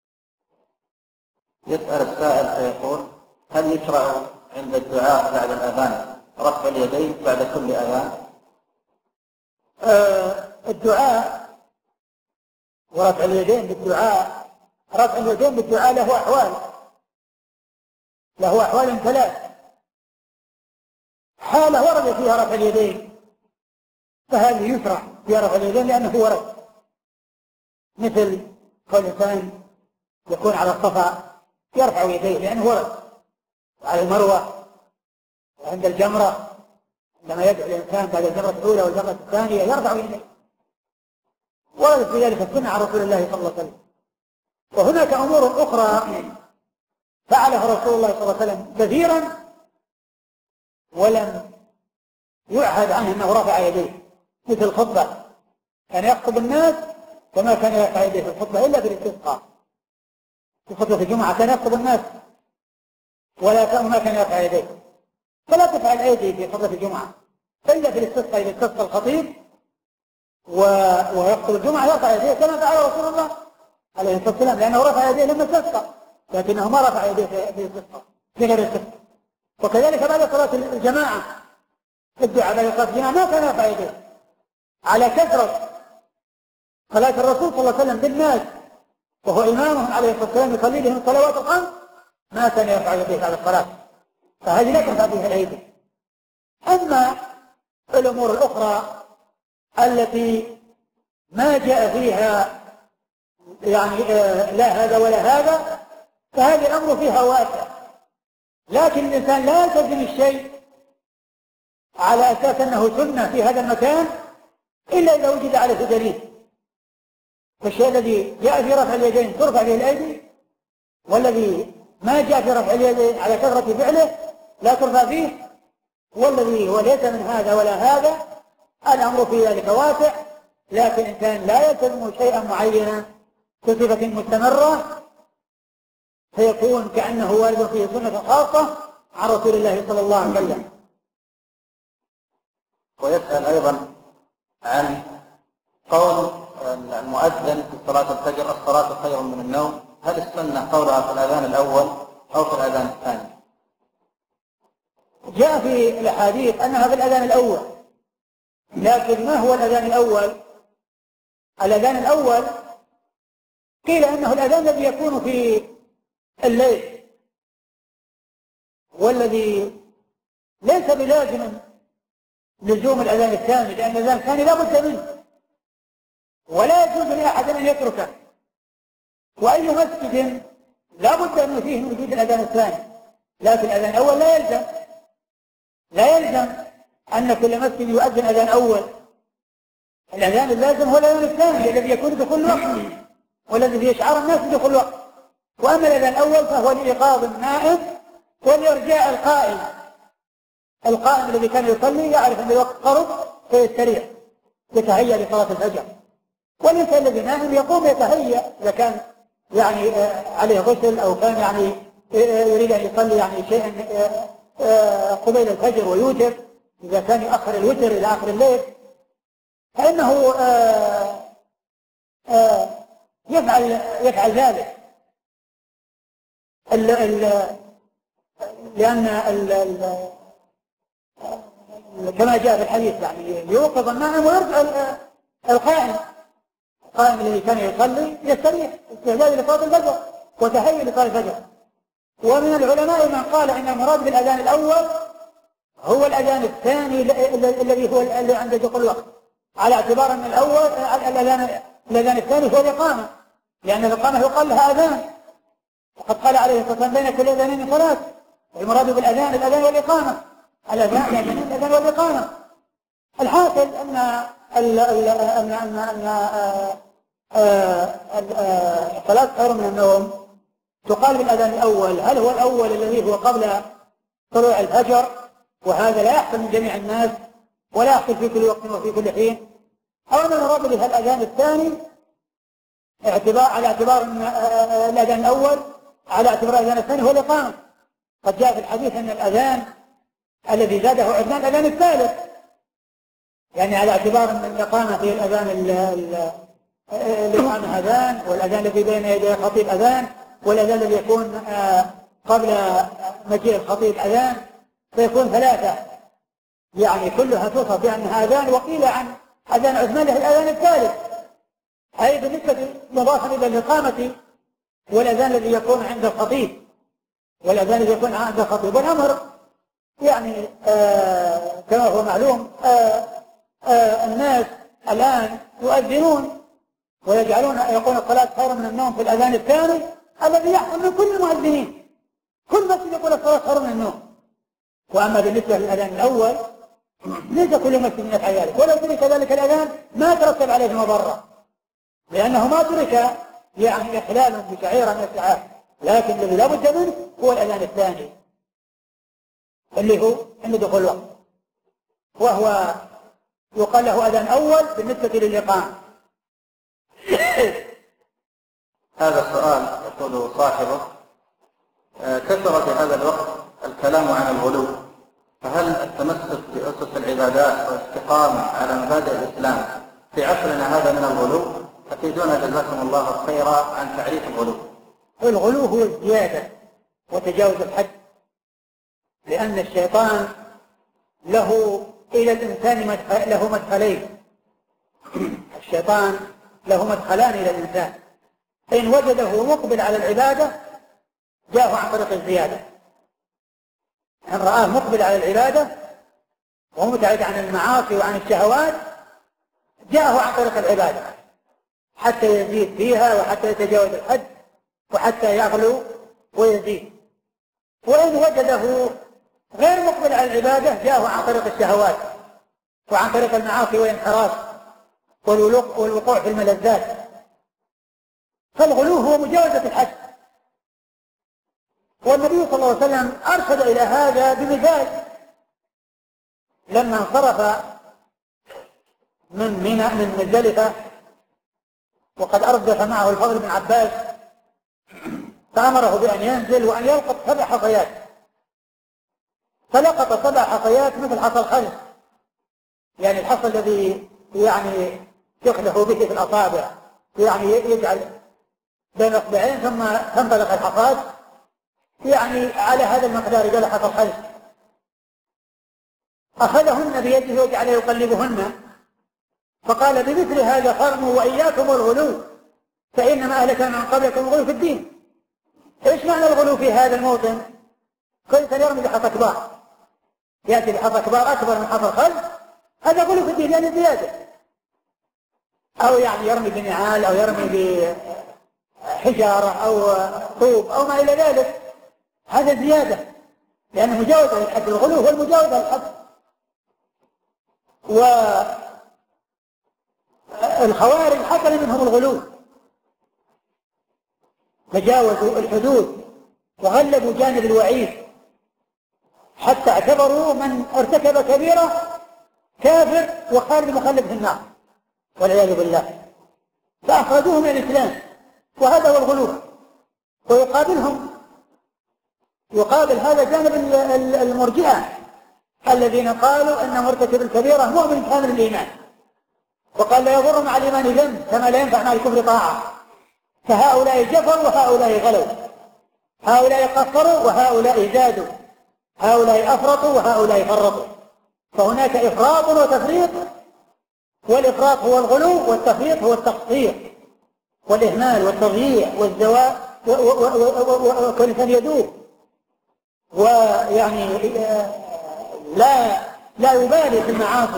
يسأل السائل فيقول: هل يشرع عند الدعاء بعد الأذان رفع اليدين بعد كل أذان؟ الدعاء ورفع اليدين بالدعاء، رفع اليدين بالدعاء له أحوال 3. حالة ورد فيها رفع اليدين فهذه يشرع في رفع اليدين لأنه ورد، مثل قول الإنسان يكون على الصفا يرفع يديه لأنه ورد، وعلى المروة وعند الجمرة عندما يدعو الإنسان بعد الجمرة الأولى والجمرة الثانية يرفع يديه، ورد في ذلك السنة عن رسول الله صلى الله عليه وسلم. وهناك أمور أخرى فعلها رسول الله صلى الله عليه وسلم كثيرا ولم يعهد عنه أنه رفع يديه، مثل الخطبة كان يخطب الناس وما كان يرفع يديه في الخطبة إلا في الاستسقاء. في خطبة الجمعة كان يخطب الناس وما كان يرفع يديه، فلا تفعل أيدي في خطبة الجمعة إلا في الاستسقاء. إذا استسقى الخطيب ويخطب الجمعة يرفع يديه كما فعل رسول الله عليه الصلاة والسلام، لأنه رفع يديه لما استسقى، لكنه ما رفع يديه في الاستسقاء في غير الاستسقاء. وكذلك بعد صلاة الجماعة الدعاء بعد صلاة الجماعة ما كان يرفع يديه على كثرة صلاة الرسول صلى الله عليه وسلم بالناس وهو إمامهم عليه الصلاة والسلام يصلي بهم الصلوات الخمس، ما كان يرفع يديه على الصلاة، فهذه لا تنفع فيها الأيدي. أما الأمور الأخرى التي ما جاء فيها يعني لا هذا ولا هذا فهذا الأمر فيها واسع، لكن الإنسان لا يلتزم الشيء على أساس أنه سنة في هذا المكان إلا إذا وجد عليه دليل. فالشيء الذي جاء في رفع اليدين ترفع به الأيدي، والذي ما جاء في رفع اليدين على كثرة فعله لا ترفع فيه، والذي هو ليس من هذا ولا هذا الأمر في ذلك واسع، لكن الإنسان لا يلتزم شيئا معينا بصفة مستمرة فيكون كأنه وارد فيه سنة خاصة عن رسول الله صلى الله عليه وسلم. ويسأل أيضا عن قول المؤذن في صلاة الفجر: الصلاة خير من النوم، هل السنة قولها في الأذان الأول أو في الأذان الثاني؟ جاء في الأحاديث أنها في الأذان الأول، لكن ما هو الأذان الأول؟ الأذان الأول قيل أنه الأذان الذي يكون في الليل، والذي ليس بلازم لزوم الأذان الثاني، لأن الأذان الثاني لا بد منه ولا يجوز لأحد أن يتركه، وأي مسجد لا بد أن فيه من وجود الأذان الثاني، لكن الأذان الأول لا يلزم أن كل مسجد يؤذن أذان أول. الأذان اللازم هو الأذان الثاني الذي يكون بكل وقت والذي يشعر الناس بدخول الوقت. وأما الأذان الأول فهو لإيقاظ النائم ولإرجاء القائم الذي كان يصلي يعرف أن الوقت قرب فيستريح يتهيأ لصلاة الفجر. والإنسان الذي نائم يقوم يتهيأ إذا كان يعني عليه غسل أو كان يعني يريد أن يصلي يعني شيئا قبيل الفجر ويوتر، إذا كان يؤخر الوتر إلى آخر الليل فإنه يفعل ذلك، لأن كما جاء في الحديث يعني يوقظ النائم ويرجع القائم الذي كان يصلي يستريح استعداد لصلاة الفجر وتهيئ لصلاة الفجر. ومن العلماء من قال إن المراد بالأذان الأول هو الأذان الثاني الذي هو اللي عند دخول الوقت، على اعتبار أن الأول الأذان الثاني هو الإقامة، لأن الإقامة يقال لها أذان، وقد قال عليه الصلاة والسلام بين كل أذانين صلاة، والمراد بالأذان الأذان والإقامة، الأذان والإقامة. الحاصل أن الصلاة خير من النوم تقال بالأذان الأول. هل هو الأول الذي هو قبل طلوع الفجر، وهذا لا يحصل من جميع الناس ولا يحصل في كل وقت وفي كل حين، أو أن المراد به الأذان الثاني على اعتبار أن الأذان الأول على اعتبار الأذان الثاني هو الإقامة. قد جاء في الحديث أن الأذان الذي زاده عدنان الأذان الثالث، يعني على اعتبار أن الإقامة في الأذان الإقامة أذان، والأذان الذي بين يدي الخطيب أذان، والأذان الذي يكون قبل مجيء الخطيب أذان، فيكون ثلاثة، يعني كلها توصف بأنها أذان. وقيل عن أذان عثمان له الأذان الثالث، أي بالنسبة مضافا إلى الإقامة والأذان الذي يكون عند الخطيب، والأذان الذي يكون عند الخطيب. والأمر يعني كما هو معلوم الناس الآن يؤذنون ويجعلون يقول الصلاة خير من النوم في الأذان الثاني الذي يحصل من كل المؤذنين، كل مسجد يقول الصلاة خير من النوم. وأما بالنسبة للأذان الأول ليس كل مسجد يفعل ذلك، ولو ترك ذلك الأذان ما ترتب عليه مضرة، لأنه ما ترك يعني إخلال بشعيرة من الشعائر، لكن الذي لا بد منه هو الأذان الثاني اللي هو عند دخول الوقت، وهو يقال له أذان أول بالنسبة للإقامة. هذا السؤال يقول صاحبه: كثر في هذا الوقت الكلام عن الغلو، فهل التمسك بأسس العبادات والاستقامة على مبادئ الإسلام في عصرنا هذا من الغلو؟ أفيدونا جزاكم الله خيرا عن تعريف الغلو. الغلو هو الزيادة وتجاوز الحد، لأن الشيطان له إلى الإنسان له مدخلين، الشيطان له مدخلان إلى الإنسان، إن وجده مقبل على العبادة جاءه عن طريق الزيادة، إن رآه مقبل على العبادة ومبتعد عن المعاصي وعن الشهوات جاءه عن طريق العبادة حتى يزيد فيها وحتى يتجاوز الحد وحتى يغلو ويزيد. وإن وجده غير مقبل على العبادة جاءه عن طريق الشهوات وعن طريق المعاصي والانحراف والوقوع في الملذات. فالغلو هو مجاوزة الحد، والنبي صلى الله عليه وسلم أرشد إلى هذا بمثال لما انصرف من مزدلفة وقد أردف معه الفضل بن عباس، فأمره بأن ينزل وأن يلقط 7 حصيات، فلقط 7 حصيات مثل حصى الخلف، يعني الحصى الذي يعني يخلف به في الأصابع، يعني يجعل بين اصبعين ثم تنطلق الحصاد، يعني على هذا المقدار قال حصى الخلف. أخذهن بيده وجعل يقلبهن، فقال: بمثل هذا قرنوا وإياكم الغلو فإنما أهلك من قبلكم الغلو في الدين. إيش معنى الغلو في هذا الموطن؟ كل إنسان يرمي بحصى كبار، يأتي بحصى كبار أكبر من حصى الخلف، هذا غلو في الدين يعني زيادة، أو يعني يرمي بنعال أو يرمي بحجارة أو طوب أو ما إلى ذلك، هذا زيادة لأنه مجاوزة للحد. الغلو هو المجاوزة للحد. والخوارج حصل منهم الغلو، تجاوزوا الحدود وغلبوا جانب الوعيد حتى اعتبروا من ارتكب كبيرة كافر وخالد مخلد في النار والعياذ بالله، فأخرجوه من الإسلام، وهذا هو الغلو. يقابل هذا جانب المرجئة الذين قالوا أن مرتكب الكبيرة مؤمن كامل الإيمان، وقال لا يضر مع الإيمان ذنب كما لا ينفع مع الكفر طاعة. فهؤلاء جفروا وهؤلاء غلوا، هؤلاء قصروا وهؤلاء زادوا، هؤلاء أفرطوا وهؤلاء فرطوا. فهناك إفراط وتفريط، والإفراط هو الغلو والتفريط هو التقصير والإهمال والتضييع والزواء وكل إنسان يدوب ويعني لا يبالي في المعاصي.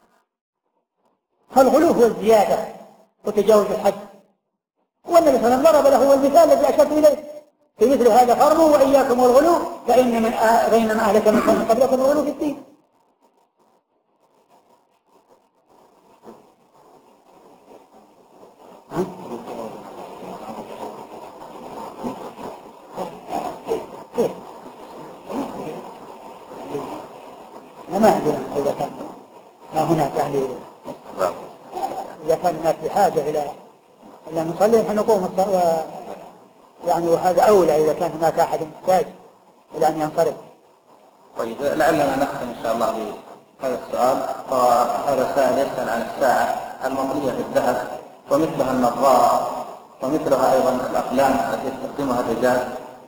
فالغلو هو الزيادة وتجاوز الحد، والنبي صلى الله عليه وسلم ضرب له المثال الذي أشرت إليه في مثل هذا: فرموا وإياكم والغلو بينما أهلك من كان قبلكم الغلو في الدين. ما أدري إذا كان ما هناك يعني إذا كان الناس بحاجة إلى نصلي نحن نقوم يعني، وهذا أولى إذا كان هناك أحد محتاج إلى أن ينصرف. طيب لعلنا نختم إن شاء الله بهذا السؤال. فهذا سائل يسأل عن الساعة المطلية بالذهب ومثلها النظارة ومثلها أيضا الأقلام التي يستخدمها الرجال،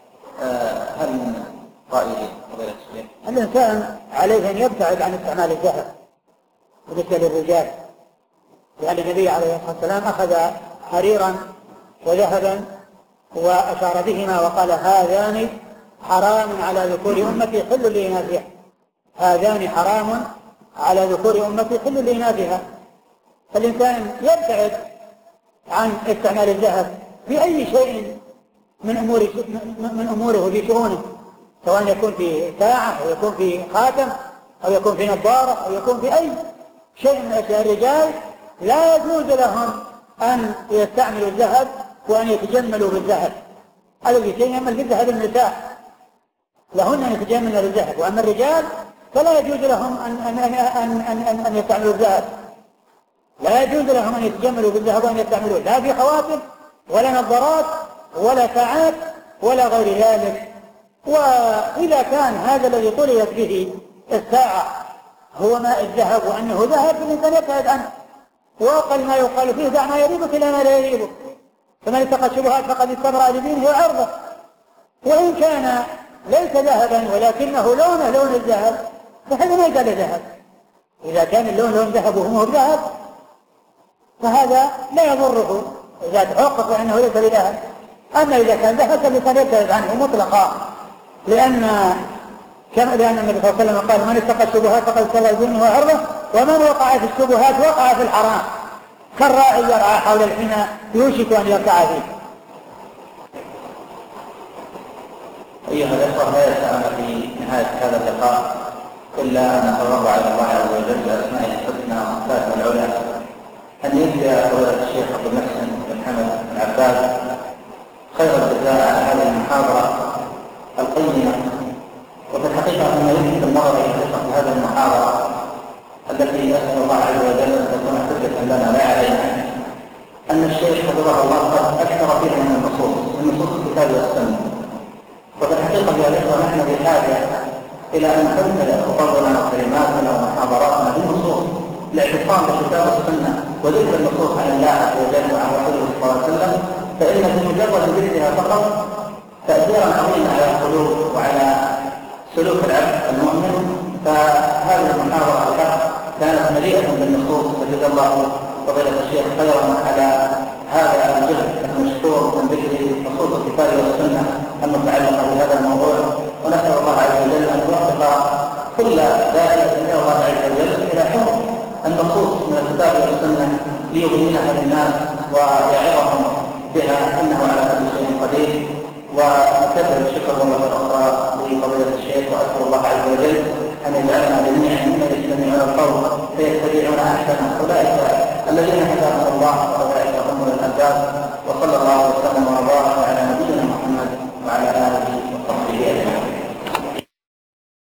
هل من قائلين فضيلة الشيخ؟ الإنسان عليه أن يبتعد عن استعمال الذهب بالنسبة للرجال، لأن النبي عليه الصلاة والسلام أخذ حريرا وذهبا وأشار بهما وقال: هذان حرام على ذكور أمتي حل لإناثها، هذان حرام على ذكور أمتي حل لإناثها. فالإنسان يبتعد عن استعمال الذهب في أي شيء من أموره في شؤونه، سواء يكون في ساعة أو يكون في خاتم أو يكون في نظارة أو يكون في أي شيء من أشياء. الرجال لا يجوز لهم أن يستعملوا الذهب وأن يتجملوا بالذهب. الذي يتجمل بالذهب النساء، لهن أن يتجملن بالذهب، وأما الرجال فلا يجوز لهم أن يستعملوا الذهب، لا يجوز لهم أن يتجملوا بالذهب وأن يستعملوه لا في خواتم ولا نظارات ولا ساعات ولا غير ذلك. وإذا كان هذا الذي طليت به الساعة هو ماء الذهب وأنه ذهب، فالإنسان يبتعد عنه، وأقل ما يقال فيه: دع ما يريبك إلى ما لا يريبك، فمن اتقى الشبهات فقد استبرأ لدينه وعرضه. وإن كان ليس ذهبا ولكنه لون الذهب فهذا ما يقال ذهب. إذا كان اللون لون ذهب وهو ذهب فهذا لا يضره إذا تحقق أنه ليس بذهب. أما إذا كان ذهب فالإنسان يبتعد عنه مطلقا، لأن النبي صلى الله عليه وسلم قال: من اتقى الشبهات فقد استبرأ لدينه وعرضه، ومن وقع في الشبهات وقع في الحرام، كالراعي يرعى حول الحمى يوشك أن يرتع فيه. أيها الأخوة، لا يسعنا في نهاية هذا اللقاء إلا أن نتضرع على الله عز وجل بأسمائه الحسنى وصفاته العلى أن يجزي فضيلة الشيخ عبد المحسن بن حمد العباس خير الجزاء على هذه المحاضرة القيمة. وفي الحقيقة أنه يمكن النظر إلى حقيقة هذه المحاضرة التي أسأل الله عز وجل أن تكون حجة لنا لا علينا، أن الشيخ حفظه الله قد أكثر فيها من نصوص الكتاب والسنة. وفي الحقيقة يا الإخوة نحن بحاجة إلى أن تمتلئ خطبنا وكلماتنا ومحاضراتنا بالنصوص، الاعتصام بالكتاب والسنة وذكر النصوص عن الله عز وجل وعن رسوله صلى الله عليه وسلم، فإن بمجرد ذكرها فقط تأثيرا عظيما على القلوب وعلى سلوك العبد المؤمن. فهذه المحاضرة الحق كانت مليئة بالنصوص، فجزا الله فضيلة الشيخ خيرا على هذا الجهد المشكور من ذكر نصوص الكتاب والسنة المتعلقة بهذا الموضوع. ونسأل الله عز وجل أن يوفق كل ذلك له